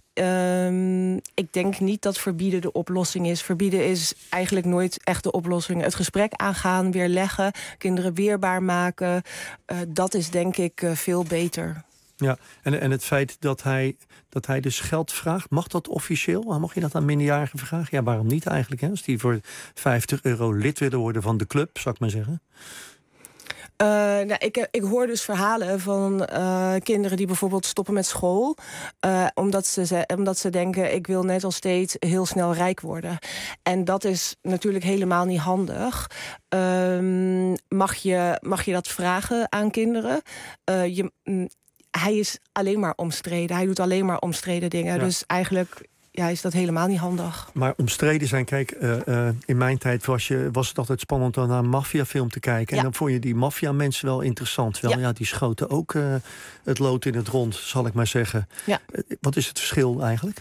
Um, ik denk niet dat verbieden de oplossing is. Verbieden is eigenlijk nooit echt de oplossing. Het gesprek aangaan, weerleggen, kinderen weerbaar maken. Uh, dat is denk ik uh, veel beter. Ja, en, en het feit dat hij, dat hij dus geld vraagt, mag dat officieel? Mag je dat aan minderjarigen vragen? Ja, waarom niet eigenlijk? Hè? Als die voor vijftig euro lid willen worden van de club, zou ik maar zeggen. Uh, nou, ik, ik hoor dus verhalen van uh, kinderen die bijvoorbeeld stoppen met school. Uh, omdat, ze, omdat ze denken, ik wil net als steeds heel snel rijk worden. En dat is natuurlijk helemaal niet handig. Um, mag, je, mag je dat vragen aan kinderen? Uh, je... Hij is alleen maar omstreden. Hij doet alleen maar omstreden dingen. Ja. Dus eigenlijk ja, is dat helemaal niet handig. Maar omstreden zijn, kijk, uh, uh, in mijn tijd was, je, was het altijd spannend om naar een maffiafilm te kijken. Ja. En dan vond je die maffia-mensen wel interessant. Wel, ja. ja, die schoten ook uh, het lood in het rond, zal ik maar zeggen. Ja. Uh, wat is het verschil eigenlijk?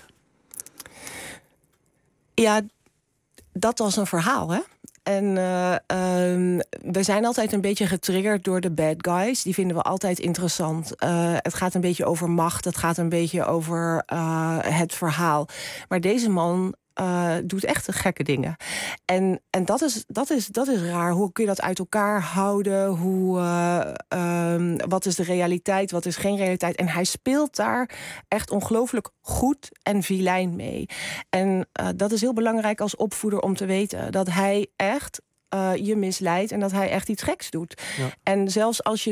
Ja, dat was een verhaal, hè? En uh, um, we zijn altijd een beetje getriggerd door de bad guys. Die vinden we altijd interessant. Uh, het gaat een beetje over macht. Het gaat een beetje over uh, het verhaal. Maar deze man uh, doet echt gekke dingen. En, en dat, is, dat, is, dat is raar. Hoe kun je dat uit elkaar houden? Hoe, uh, um, wat is de realiteit? Wat is geen realiteit? En hij speelt daar echt ongelooflijk goed en vilijn mee. En uh, dat is heel belangrijk als opvoeder om te weten. Dat hij echt uh, je misleidt en dat hij echt iets geks doet. Ja. En zelfs als je dus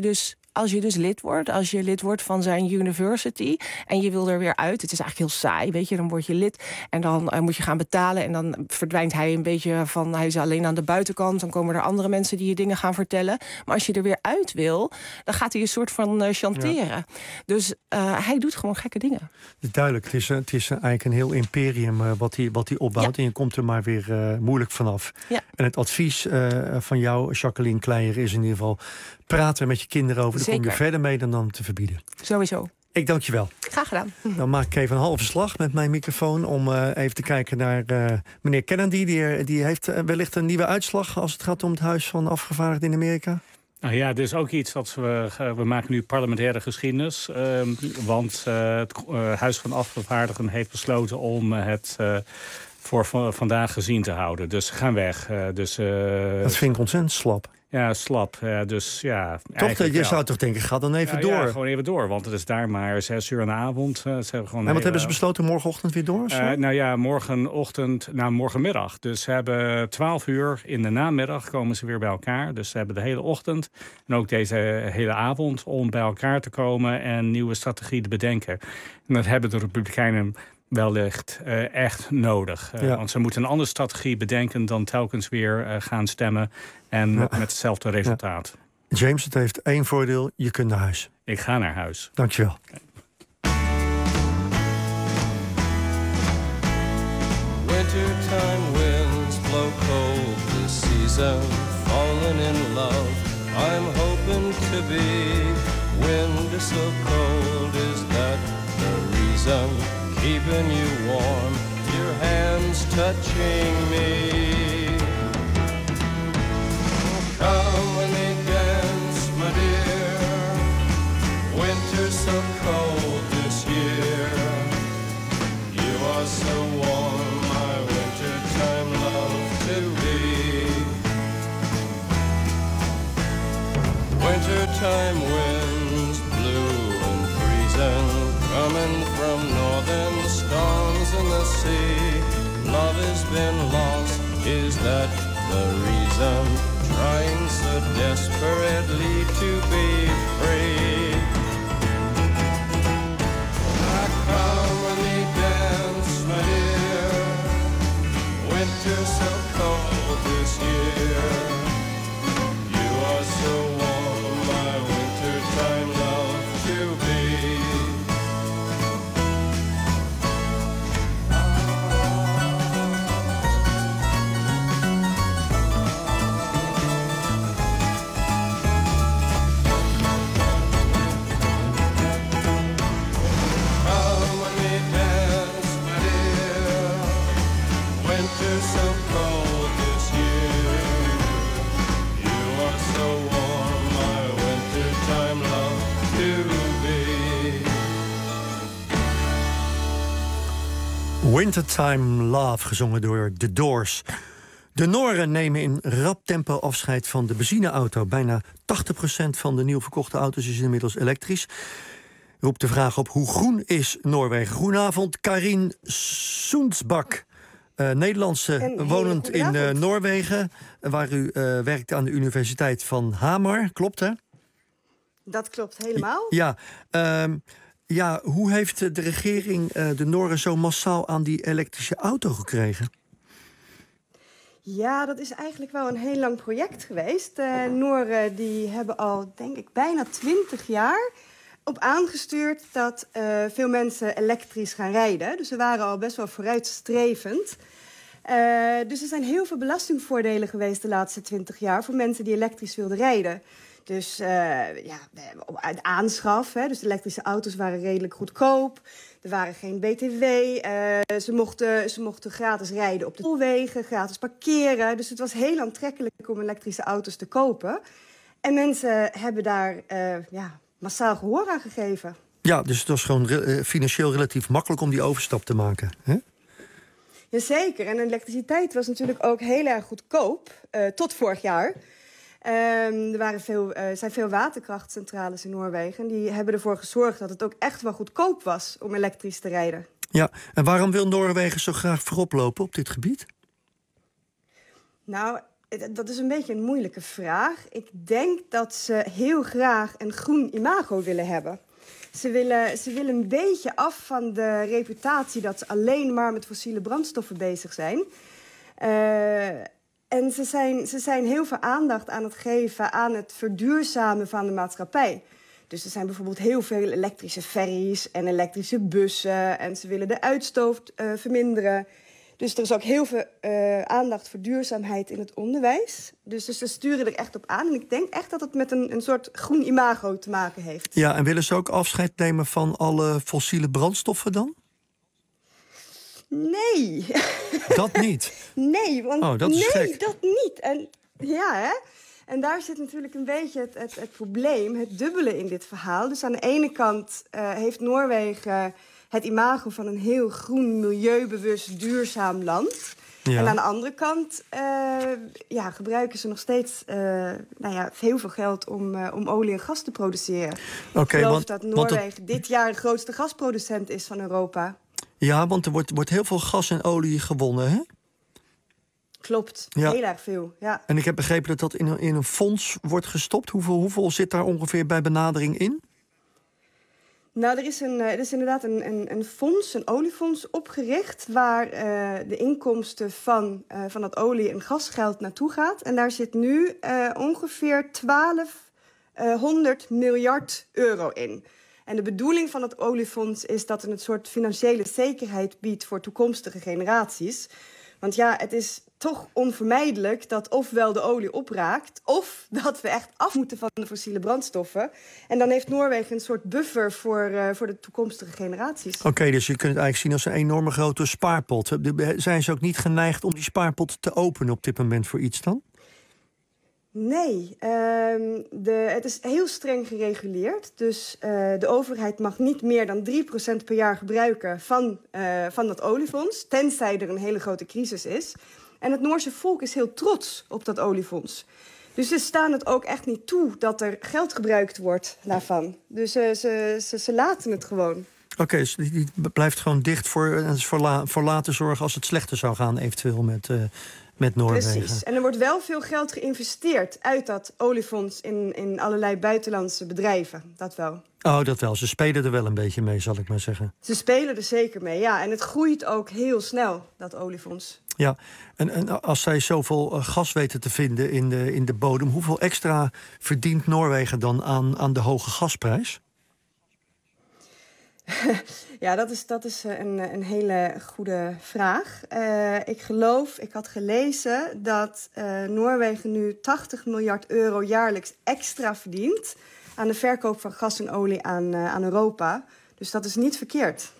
als je dus lid wordt, als je lid wordt van zijn university en je wil er weer uit, het is eigenlijk heel saai, weet je, dan word je lid en dan uh, moet je gaan betalen en dan verdwijnt hij een beetje van, hij is alleen aan de buitenkant, dan komen er andere mensen die je dingen gaan vertellen. Maar als je er weer uit wil, dan gaat hij een soort van uh, chanteren. Ja. Dus uh, hij doet gewoon gekke dingen. Duidelijk, het is, het is eigenlijk een heel imperium uh, wat hij wat hij opbouwt. Ja. En je komt er maar weer uh, moeilijk vanaf. Ja. En het advies uh, van jou, Jacqueline Kleijer, is in ieder geval praten met je kinderen over. Daar kom je verder mee dan dan te verbieden. Sowieso. Ik dank je wel. Graag gedaan. Dan maak ik even een halve slag met mijn microfoon om uh, even te kijken naar uh, meneer Kennedy. Die, die heeft uh, wellicht een nieuwe uitslag als het gaat om het Huis van Afgevaardigden in Amerika. Nou ja, dit is ook iets dat we... We maken nu parlementaire geschiedenis. Uh, want uh, het uh, Huis van Afgevaardigden heeft besloten om uh, het... Uh, voor v- vandaag gezien te houden. Dus ze gaan weg. Uh, dus, uh, dat vind ik ontzettend slap. Ja, slap. Uh, dus ja... Toch, je ja. zou toch denken, ga dan even ja, door. Ja, gewoon even door. Want het is daar maar zes uur aan de avond. Uh, ze hebben gewoon en wat hele, hebben ze besloten morgenochtend weer door? Uh, nou ja, morgenochtend, nou morgenmiddag. Dus ze hebben twaalf uur in de namiddag komen ze weer bij elkaar. Dus ze hebben de hele ochtend en ook deze hele avond om bij elkaar te komen en nieuwe strategie te bedenken. En dat hebben de Republikeinen wellicht uh, echt nodig. Uh, ja. Want ze moeten een andere strategie bedenken dan telkens weer uh, gaan stemmen en ja. met hetzelfde resultaat. Ja. James, het heeft één voordeel, je kunt naar huis. Ik ga naar huis. Dankjewel. Okay. Wintertime winds blow cold this season, falling in love. I'm hoping to be. Wind so cold, is that the reason? Keeping you warm, your hands touching me. Come when they dance, my dear. Winter's so cold this year. You are so warm, my wintertime love to be. Wintertime winds blue and freezing, coming from northern storms in the sea. Love has been lost, is that the reason? Trying so desperately to be free. I come when they dance, my dear. Winter so cold this year. You are so warm, my wintertime love to be. Wintertime Love, gezongen door The Doors. De Noren nemen in rap tempo afscheid van de benzineauto. Bijna tachtig procent van de nieuw verkochte auto's is inmiddels elektrisch. Roept de vraag op, hoe groen is Noorwegen? Goedenavond, Karin Soensbak. Uh, Nederlandse, wonend in uh, Noorwegen, waar u uh, werkt aan de Universiteit van Hamar. Klopt, hè? Dat klopt helemaal. Ja, uh, ja hoe heeft de regering uh, de Noren zo massaal aan die elektrische auto gekregen? Ja, dat is eigenlijk wel een heel lang project geweest. De uh, Noren die hebben al, denk ik, bijna twintig jaar op aangestuurd dat uh, veel mensen elektrisch gaan rijden. Dus ze waren al best wel vooruitstrevend. Uh, dus er zijn heel veel belastingvoordelen geweest de laatste twintig jaar voor mensen die elektrisch wilden rijden. Dus uh, ja, de aanschaf, hè, dus de elektrische auto's waren redelijk goedkoop. Er waren geen B T W. Uh, ze, mochten, ze mochten gratis rijden op de tolwegen, gratis parkeren. Dus het was heel aantrekkelijk om elektrische auto's te kopen. En mensen hebben daar uh, ja, massaal gehoor aan gegeven. Ja, dus het was gewoon re- financieel relatief makkelijk om die overstap te maken, hè? Jazeker. En elektriciteit was natuurlijk ook heel erg goedkoop, uh, tot vorig jaar. Um, er waren veel, uh, zijn veel waterkrachtcentrales in Noorwegen. En die hebben ervoor gezorgd dat het ook echt wel goedkoop was om elektrisch te rijden. Ja, en waarom wil Noorwegen zo graag voorop lopen op dit gebied? Nou, dat is een beetje een moeilijke vraag. Ik denk dat ze heel graag een groen imago willen hebben. Ze willen, ze willen een beetje af van de reputatie dat ze alleen maar met fossiele brandstoffen bezig zijn. Uh, en ze zijn, ze zijn heel veel aandacht aan het geven aan het verduurzamen van de maatschappij. Dus er zijn bijvoorbeeld heel veel elektrische ferries en elektrische bussen. En ze willen de uitstoot uh, verminderen. Dus er is ook heel veel uh, aandacht voor duurzaamheid in het onderwijs. Dus, dus ze sturen er echt op aan. En ik denk echt dat het met een, een soort groen imago te maken heeft. Ja, en willen ze ook afscheid nemen van alle fossiele brandstoffen dan? Nee. Dat niet? Nee, want oh, dat is nee, gek. dat niet. En ja, hè? En daar zit natuurlijk een beetje het, het, het probleem, het dubbele in dit verhaal. Dus aan de ene kant uh, heeft Noorwegen het imago van een heel groen, milieubewust, duurzaam land. Ja. En aan de andere kant uh, ja, gebruiken ze nog steeds uh, nou ja, heel veel geld om, uh, om olie en gas te produceren. Okay, Ik geloof want, dat Noorwegen het... dit jaar de grootste gasproducent is van Europa. Ja, want er wordt, wordt heel veel gas en olie gewonnen, hè? Klopt, ja. heel erg veel. Ja. En ik heb begrepen dat dat in een, in een fonds wordt gestopt. Hoeveel, hoeveel zit daar ongeveer bij benadering in? Nou, er is, een, er is inderdaad een, een, een fonds, een oliefonds opgericht, waar uh, de inkomsten van, uh, van dat olie- en gasgeld naartoe gaat. En daar zit nu uh, ongeveer twaalfhonderd miljard euro in. En de bedoeling van het oliefonds is dat het een soort financiële zekerheid biedt voor toekomstige generaties. Want ja, het is toch onvermijdelijk dat ofwel de olie opraakt, of dat we echt af moeten van de fossiele brandstoffen. En dan heeft Noorwegen een soort buffer voor, uh, voor de toekomstige generaties. Oké, okay, dus je kunt het eigenlijk zien als een enorme grote spaarpot. Zijn ze ook niet geneigd om die spaarpot te openen op dit moment voor iets dan? Nee, uh, de, het is heel streng gereguleerd. Dus uh, de overheid mag niet meer dan drie procent per jaar gebruiken van, uh, van dat oliefonds, tenzij er een hele grote crisis is. En het Noorse volk is heel trots op dat oliefonds. Dus ze staan het ook echt niet toe dat er geld gebruikt wordt daarvan. Dus uh, ze, ze, ze laten het gewoon. Oké, okay, dus die, die blijft gewoon dicht voor, voor, la, voor later zorgen als het slechter zou gaan eventueel met... Uh... Met Noorwegen. Precies. En er wordt wel veel geld geïnvesteerd uit dat oliefonds in, in allerlei buitenlandse bedrijven. Dat wel. Oh, dat wel. Ze spelen er wel een beetje mee, zal ik maar zeggen. Ze spelen er zeker mee, ja. En het groeit ook heel snel, dat oliefonds. Ja, en, en als zij zoveel gas weten te vinden in de, in de bodem, hoeveel extra verdient Noorwegen dan aan, aan de hoge gasprijs? Ja, dat is, dat is een, een hele goede vraag. Uh, ik geloof, ik had gelezen dat uh, Noorwegen nu tachtig miljard euro jaarlijks extra verdient aan de verkoop van gas en olie aan, uh, aan Europa. Dus dat is niet verkeerd.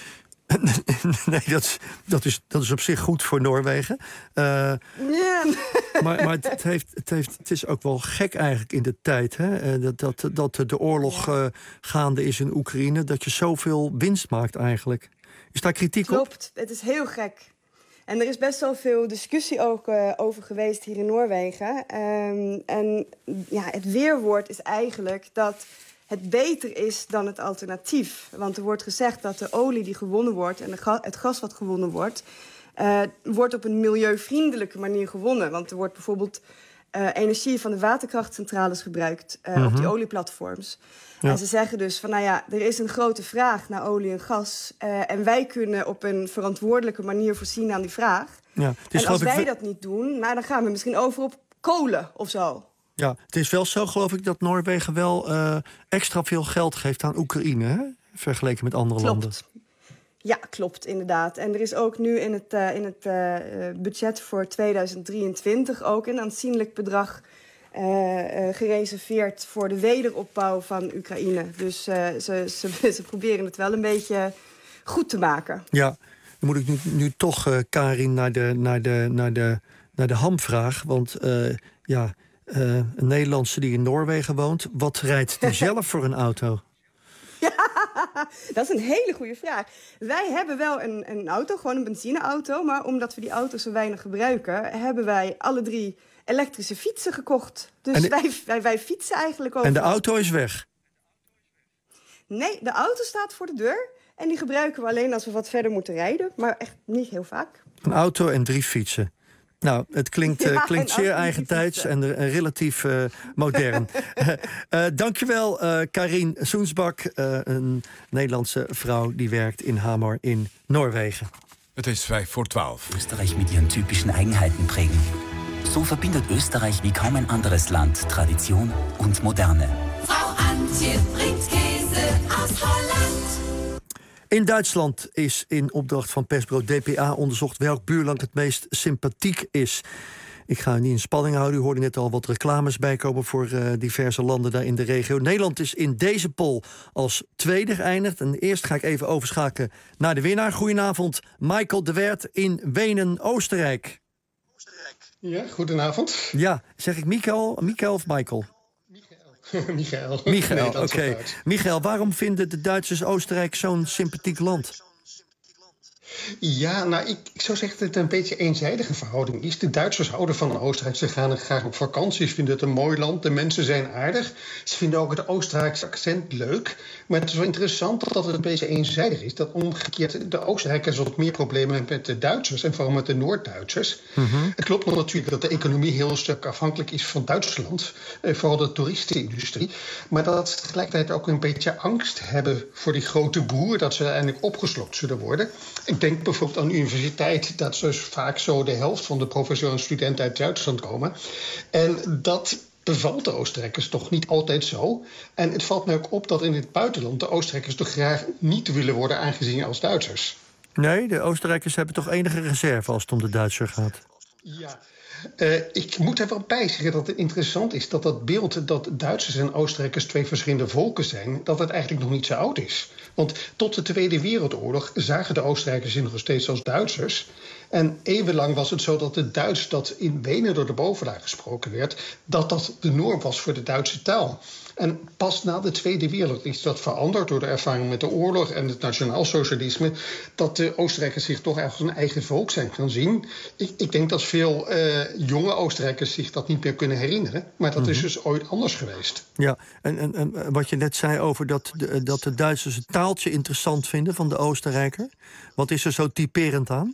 Nee, dat is, dat, is, dat is op zich goed voor Noorwegen. Uh, ja. Maar, maar het, heeft, het, heeft, het is ook wel gek eigenlijk in de tijd, hè? Uh, dat, dat, dat de oorlog uh, gaande is in Oekraïne, dat je zoveel winst maakt eigenlijk. Is daar kritiek Klopt, op? Klopt, het is heel gek. En er is best wel veel discussie ook uh, over geweest hier in Noorwegen. Um, en ja, het weerwoord is eigenlijk dat het beter is dan het alternatief. Want er wordt gezegd dat de olie die gewonnen wordt en de ga- het gas wat gewonnen wordt, Uh, wordt op een milieuvriendelijke manier gewonnen. Want er wordt bijvoorbeeld uh, energie van de waterkrachtcentrales gebruikt uh, mm-hmm. op die olieplatforms. Ja. En ze zeggen dus van, nou ja, er is een grote vraag naar olie en gas. Uh, en wij kunnen op een verantwoordelijke manier voorzien aan die vraag. Ja, het is en als wij ik... dat niet doen, nou, dan gaan we misschien over op kolen of zo. Ja, het is wel zo, geloof ik, dat Noorwegen wel uh, extra veel geld geeft aan Oekraïne, hè? Vergeleken met andere Klopt. landen. Ja, klopt, inderdaad. En er is ook nu in het, uh, in het uh, budget voor tweeduizend drieëntwintig ook een aanzienlijk bedrag uh, uh, gereserveerd voor de wederopbouw van Oekraïne. Dus uh, ze, ze, ze proberen het wel een beetje goed te maken. Ja, dan moet ik nu, nu toch, uh, Karin, naar de, naar, de, naar, de, naar de hamvraag. Want uh, ja, uh, een Nederlandse die in Noorwegen woont, wat rijdt die zelf voor een auto? Ja, dat is een hele goede vraag. Wij hebben wel een, een auto, gewoon een benzineauto. Maar omdat we die auto zo weinig gebruiken, hebben wij alle drie elektrische fietsen gekocht. Dus de... wij, wij, wij fietsen eigenlijk ook. En de auto is weg? Nee, de auto staat voor de deur. En die gebruiken we alleen als we wat verder moeten rijden. Maar echt niet heel vaak. Een auto en drie fietsen. Nou, het klinkt, uh, Ja, klinkt en zeer ook eigentijds en uh, relatief uh, modern. uh, uh, dankjewel, uh, Karin Soensbak, uh, een Nederlandse vrouw die werkt in Hamar in Noorwegen. Het is vijf voor twaalf. Österreich mit ihren typischen Eigenheiten prägen. So verbindet Österreich wie kaum ein anderes Land Tradition und Moderne. Frau Antje bringt Käse aus Holland. In Duitsland is in opdracht van persbureau D P A onderzocht welk buurland het meest sympathiek is. Ik ga u niet in spanning houden. U hoorde net al wat reclames bijkomen voor uh, diverse landen daar in de regio. Nederland is in deze poll als tweede geëindigd. En eerst ga ik even overschakelen naar de winnaar. Goedenavond, Michael de Werd in Wenen, Oostenrijk. Ja, goedenavond. Ja, zeg ik Michael, Michael of Michael? Michael. Michael, Nee, oké. dat is Okay. wel fout. Michael, waarom vinden de Duitsers Oostenrijk zo'n sympathiek land? Ja, nou, ik, ik zou zeggen dat het een beetje een eenzijdige verhouding is. De Duitsers houden van Oostenrijk. Ze gaan er graag op vakantie. Ze vinden het een mooi land. De mensen zijn aardig. Ze vinden ook het Oostenrijkse accent leuk. Maar het is wel interessant dat het een beetje eenzijdig is. Dat omgekeerd de Oostenrijkers wat meer problemen hebben met de Duitsers. En vooral met de Noord-Duitsers. Mm-hmm. Het klopt natuurlijk dat de economie heel stuk afhankelijk is van Duitsland. Eh, vooral de toeristenindustrie. Maar dat ze tegelijkertijd ook een beetje angst hebben voor die grote broer. Dat ze uiteindelijk opgeslokt zullen worden. Ik denk bijvoorbeeld aan de universiteit dat dus vaak zo de helft van de professoren en studenten uit Duitsland komen. En dat bevalt de Oostenrijkers toch niet altijd zo. En het valt mij ook op dat in het buitenland de Oostenrijkers toch graag niet willen worden aangezien als Duitsers. Nee, de Oostenrijkers hebben toch enige reserve als het om de Duitser gaat. Ja. Uh, ik moet er wel bij zeggen dat het interessant is dat dat beeld dat Duitsers en Oostenrijkers twee verschillende volken zijn, dat het eigenlijk nog niet zo oud is. Want tot de Tweede Wereldoorlog zagen de Oostenrijkers zich nog steeds als Duitsers. En eeuwenlang was het zo dat het Duits dat in Wenen door de bovenlaag gesproken werd, dat dat de norm was voor de Duitse taal. En pas na de Tweede Wereldoorlog is dat veranderd door de ervaring met de oorlog en het nationaalsocialisme, dat de Oostenrijkers zich toch als een eigen volk zijn gaan zien. Ik, ik denk dat veel uh, jonge Oostenrijkers zich dat niet meer kunnen herinneren, maar dat mm-hmm. is dus ooit anders geweest. Ja, en, en, en wat je net zei over dat de, dat de Duitsers het taaltje interessant vinden van de Oostenrijker. Wat is er zo typerend aan?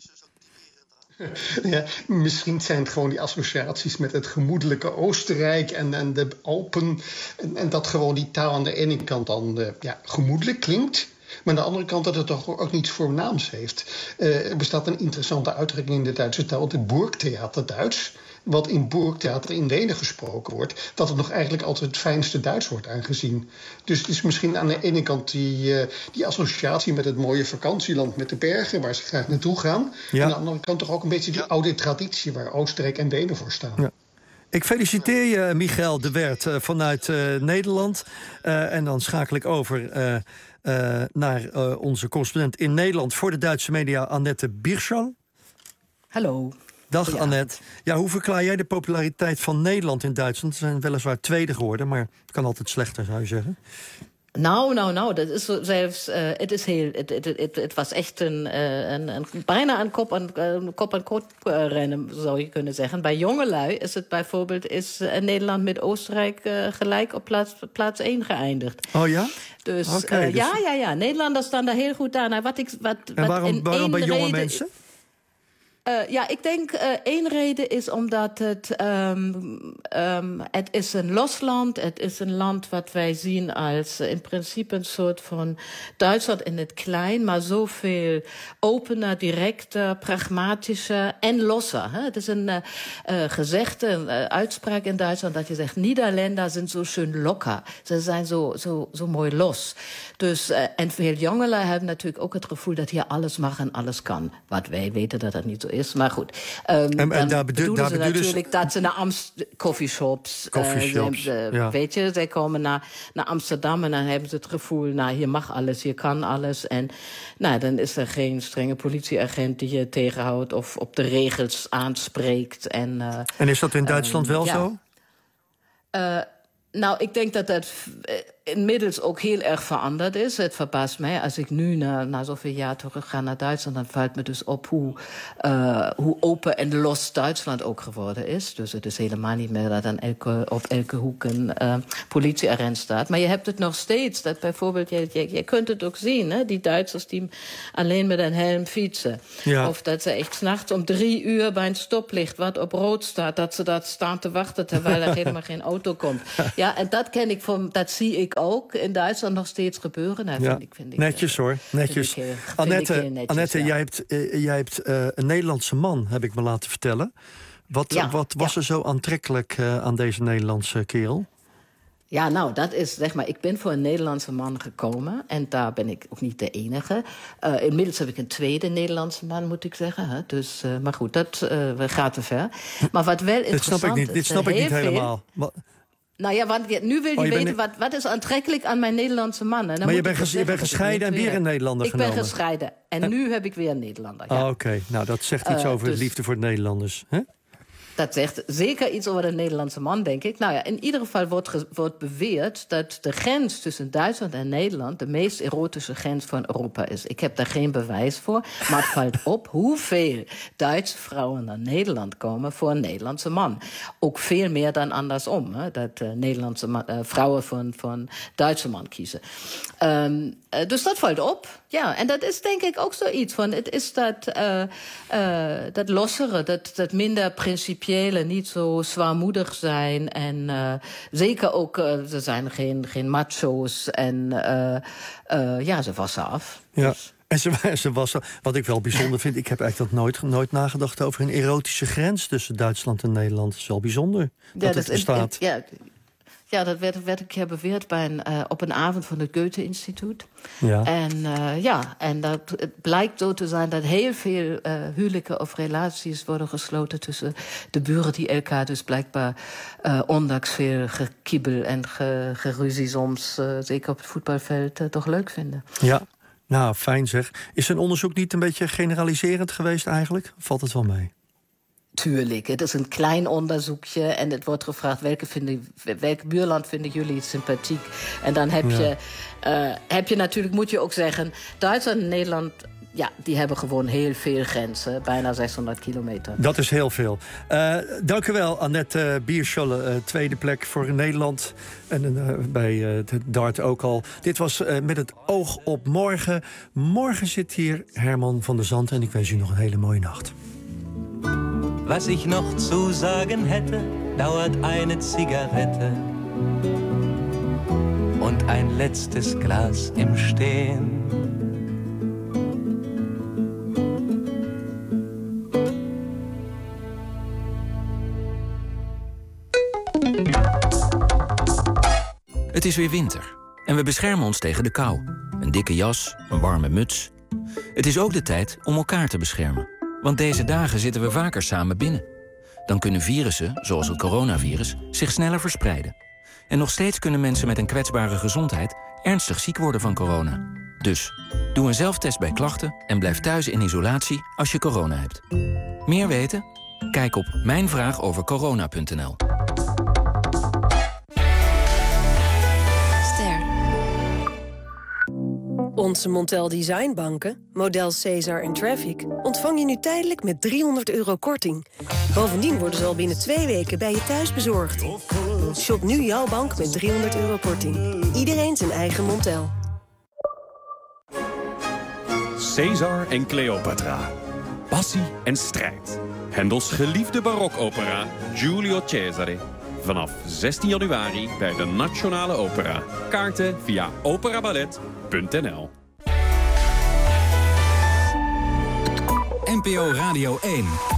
Ja, misschien zijn het gewoon die associaties met het gemoedelijke Oostenrijk en, en de Alpen. En, en dat gewoon die taal aan de ene kant dan uh, ja, gemoedelijk klinkt. Maar aan de andere kant dat het toch ook niets voornaams heeft. Uh, er bestaat een interessante uitdrukking in de Duitse taal, het Burgtheater Duits. Wat in Burgtheater in Wenen gesproken wordt, dat het nog eigenlijk altijd het fijnste Duits wordt aangezien. Dus het is misschien aan de ene kant die, uh, die associatie met het mooie vakantieland met de bergen, waar ze graag naartoe gaan. Ja. En aan de andere kant toch ook een beetje die oude traditie waar Oostenrijk en Wenen voor staan. Ja. Ik feliciteer je, Michael de Werd, uh, vanuit uh, Nederland. Uh, en dan schakel ik over uh, uh, naar uh, onze correspondent in Nederland voor de Duitse media, Annette Birschall. Hallo. Dag ja. Annette. Ja, hoe verklaar jij de populariteit van Nederland in Duitsland? Ze zijn weliswaar tweede geworden, maar het kan altijd slechter, zou je zeggen. Nou, nou, nou, dat is zo zelfs, uh, het is heel, het, het, het, het was echt een, uh, een, een bijna een kop aan uh, kop aan kop uh, rennen, zou je kunnen zeggen. Bij jongelui is het bijvoorbeeld is uh, Nederland met Oostenrijk uh, gelijk op plaats, plaats één geëindigd. Oh ja? Dus, okay, uh, dus ja, ja, ja, Nederlanders staan daar heel goed aan. Nou, wat ik, wat, en waarom, wat waarom bij jonge reden, mensen? Uh, ja, ik denk uh, één reden is omdat het, um, um, het is een los land. Het is een land wat wij zien als uh, in principe een soort van Duitsland in het klein, maar zoveel opener, directer, pragmatischer en losser. Hè? Het is een uh, uh, gezegde, een uh, uitspraak in Duitsland dat je zegt, Niederländer zijn zo schön locker. Ze zijn zo, zo, zo mooi los. Dus, uh, en veel jongeren hebben natuurlijk ook het gevoel dat hier alles mag en alles kan. Wat wij weten dat dat niet zo is, maar goed. Um, en, en dan daar bedo- bedoelen daar ze bedoelen natuurlijk ze... dat ze naar Amst- coffeeshops... Coffeeshops, uh, uh, ja. Weet je, zij komen naar, naar Amsterdam en dan hebben ze het gevoel, nou, hier mag alles, hier kan alles. En nou, dan is er geen strenge politieagent die je tegenhoudt of op de regels aanspreekt. En, uh, en is dat in Duitsland um, wel ja. zo? Uh, nou, ik denk dat dat... Uh, inmiddels ook heel erg veranderd is. Het verbaast mij, als ik nu na, na zoveel jaar terug ga naar Duitsland, dan valt me dus op hoe, uh, hoe open en los Duitsland ook geworden is. Dus het is helemaal niet meer dat aan elke, op elke hoek een uh, politieagent staat. Maar je hebt het nog steeds. Dat bijvoorbeeld, je, je, je kunt het ook zien, hè? Die Duitsers die alleen met een helm fietsen. Ja. Of dat ze echt 's nachts om drie uur bij een stoplicht wat op rood staat, dat ze dat staan te wachten terwijl er helemaal geen auto komt. Ja, en dat ken ik van, dat zie ik ook in Duitsland nog steeds gebeuren. Nou, ja. vind ik, vind ik, netjes hoor, netjes. Vind ik, uh, Annette, vind ik netjes, Annette ja. jij hebt, uh, jij hebt uh, een Nederlandse man, heb ik me laten vertellen. Wat, Ja, wat was ja. er zo aantrekkelijk uh, aan deze Nederlandse kerel? Ja, nou, dat is, zeg maar, ik ben voor een Nederlandse man gekomen. En daar ben ik ook niet de enige. Uh, inmiddels heb ik een tweede Nederlandse man, moet ik zeggen. Hè? Dus, uh, maar goed, dat uh, gaat te ver. Maar wat wel Dit interessant snap ik niet, is, dit snap er ik niet heel veel- helemaal. Wat- Nou ja, want nu wil je, Oh, je bent weten, niet- wat, wat is aantrekkelijk aan mijn Nederlandse man. En dan Maar je moet bent ik ges- dus je bent zeggen dat ik gescheiden en niet weer meer- een Nederlander Ik genomen. ben gescheiden. En nu heb ik weer een Nederlander. Ja. Ah, Oké, okay. Nou dat zegt iets Uh, over dus- liefde voor de Nederlanders. Hè? Dat zegt zeker iets over de Nederlandse man, denk ik. Nou ja, in ieder geval wordt, ge- wordt beweerd dat de grens tussen Duitsland en Nederland de meest erotische grens van Europa is. Ik heb daar geen bewijs voor, maar het valt op hoeveel Duitse vrouwen naar Nederland komen voor een Nederlandse man. Ook veel meer dan andersom, hè, dat uh, Nederlandse ma- uh, vrouwen voor een, voor een Duitse man kiezen. Um, uh, dus dat valt op. Ja, en dat is denk ik ook zoiets van. Het is dat, uh, uh, dat lossere, dat, dat minder principiële, niet zo zwaarmoedig zijn. En uh, zeker ook, uh, er zijn geen, geen macho's. En uh, uh, ja, ze wassen af. Ja. En ze, ze was, wat ik wel bijzonder vind, ik heb eigenlijk dat nooit, nooit nagedacht over een erotische grens tussen Duitsland en Nederland. Dat is wel bijzonder dat, Ja, het dat is- bestaat. Ja, ja, dat werd, werd een keer beweerd bij een, uh, op een avond van het Goethe-instituut. Ja. En uh, ja, en dat, het blijkt zo te zijn dat heel veel uh, huwelijken of relaties worden gesloten tussen de buren die elkaar dus blijkbaar, uh, ondanks veel gekibbel en ge, geruzie soms, uh, zeker op het voetbalveld, uh, toch leuk vinden. Ja, nou fijn zeg. Is een onderzoek niet een beetje generaliserend geweest eigenlijk? Valt het wel mee? Tuurlijk, het is een klein onderzoekje en het wordt gevraagd welke, vinden, welk buurland vinden jullie sympathiek. En dan heb, Ja. je, uh, heb je natuurlijk, moet je ook zeggen, Duitsland en Nederland, ja, die hebben gewoon heel veel grenzen, bijna zeshonderd kilometer. Dat is heel veel. Uh, dank u wel, Annette uh, Bierscholle. Uh, tweede plek voor Nederland. En uh, bij uh, het dart ook al. Dit was uh, Met het oog op morgen. Morgen zit hier Herman van der Zand. En ik wens u nog een hele mooie nacht. Was ich noch zu sagen hätte, dauert eine Zigarette und ein letztes Glas im Stehen. Het is weer winter en we beschermen ons tegen de kou. Een dikke jas, een warme muts. Het is ook de tijd om elkaar te beschermen. Want deze dagen zitten we vaker samen binnen. Dan kunnen virussen, zoals het coronavirus, zich sneller verspreiden. En nog steeds kunnen mensen met een kwetsbare gezondheid ernstig ziek worden van corona. Dus, doe een zelftest bij klachten en blijf thuis in isolatie als je corona hebt. Meer weten? Kijk op mijnvraagovercorona punt n l. Onze Montel Design banken, model Caesar en Traffic, ontvang je nu tijdelijk met driehonderd euro korting. Bovendien worden ze al binnen twee weken bij je thuis bezorgd. Shop nu jouw bank met driehonderd euro korting. Iedereen zijn eigen Montel. Caesar en Cleopatra. Passie en strijd. Hendels geliefde barokopera Giulio Cesare. Vanaf zestien januari bij de Nationale Opera. Kaarten via operaballet punt n l. N P O Radio één.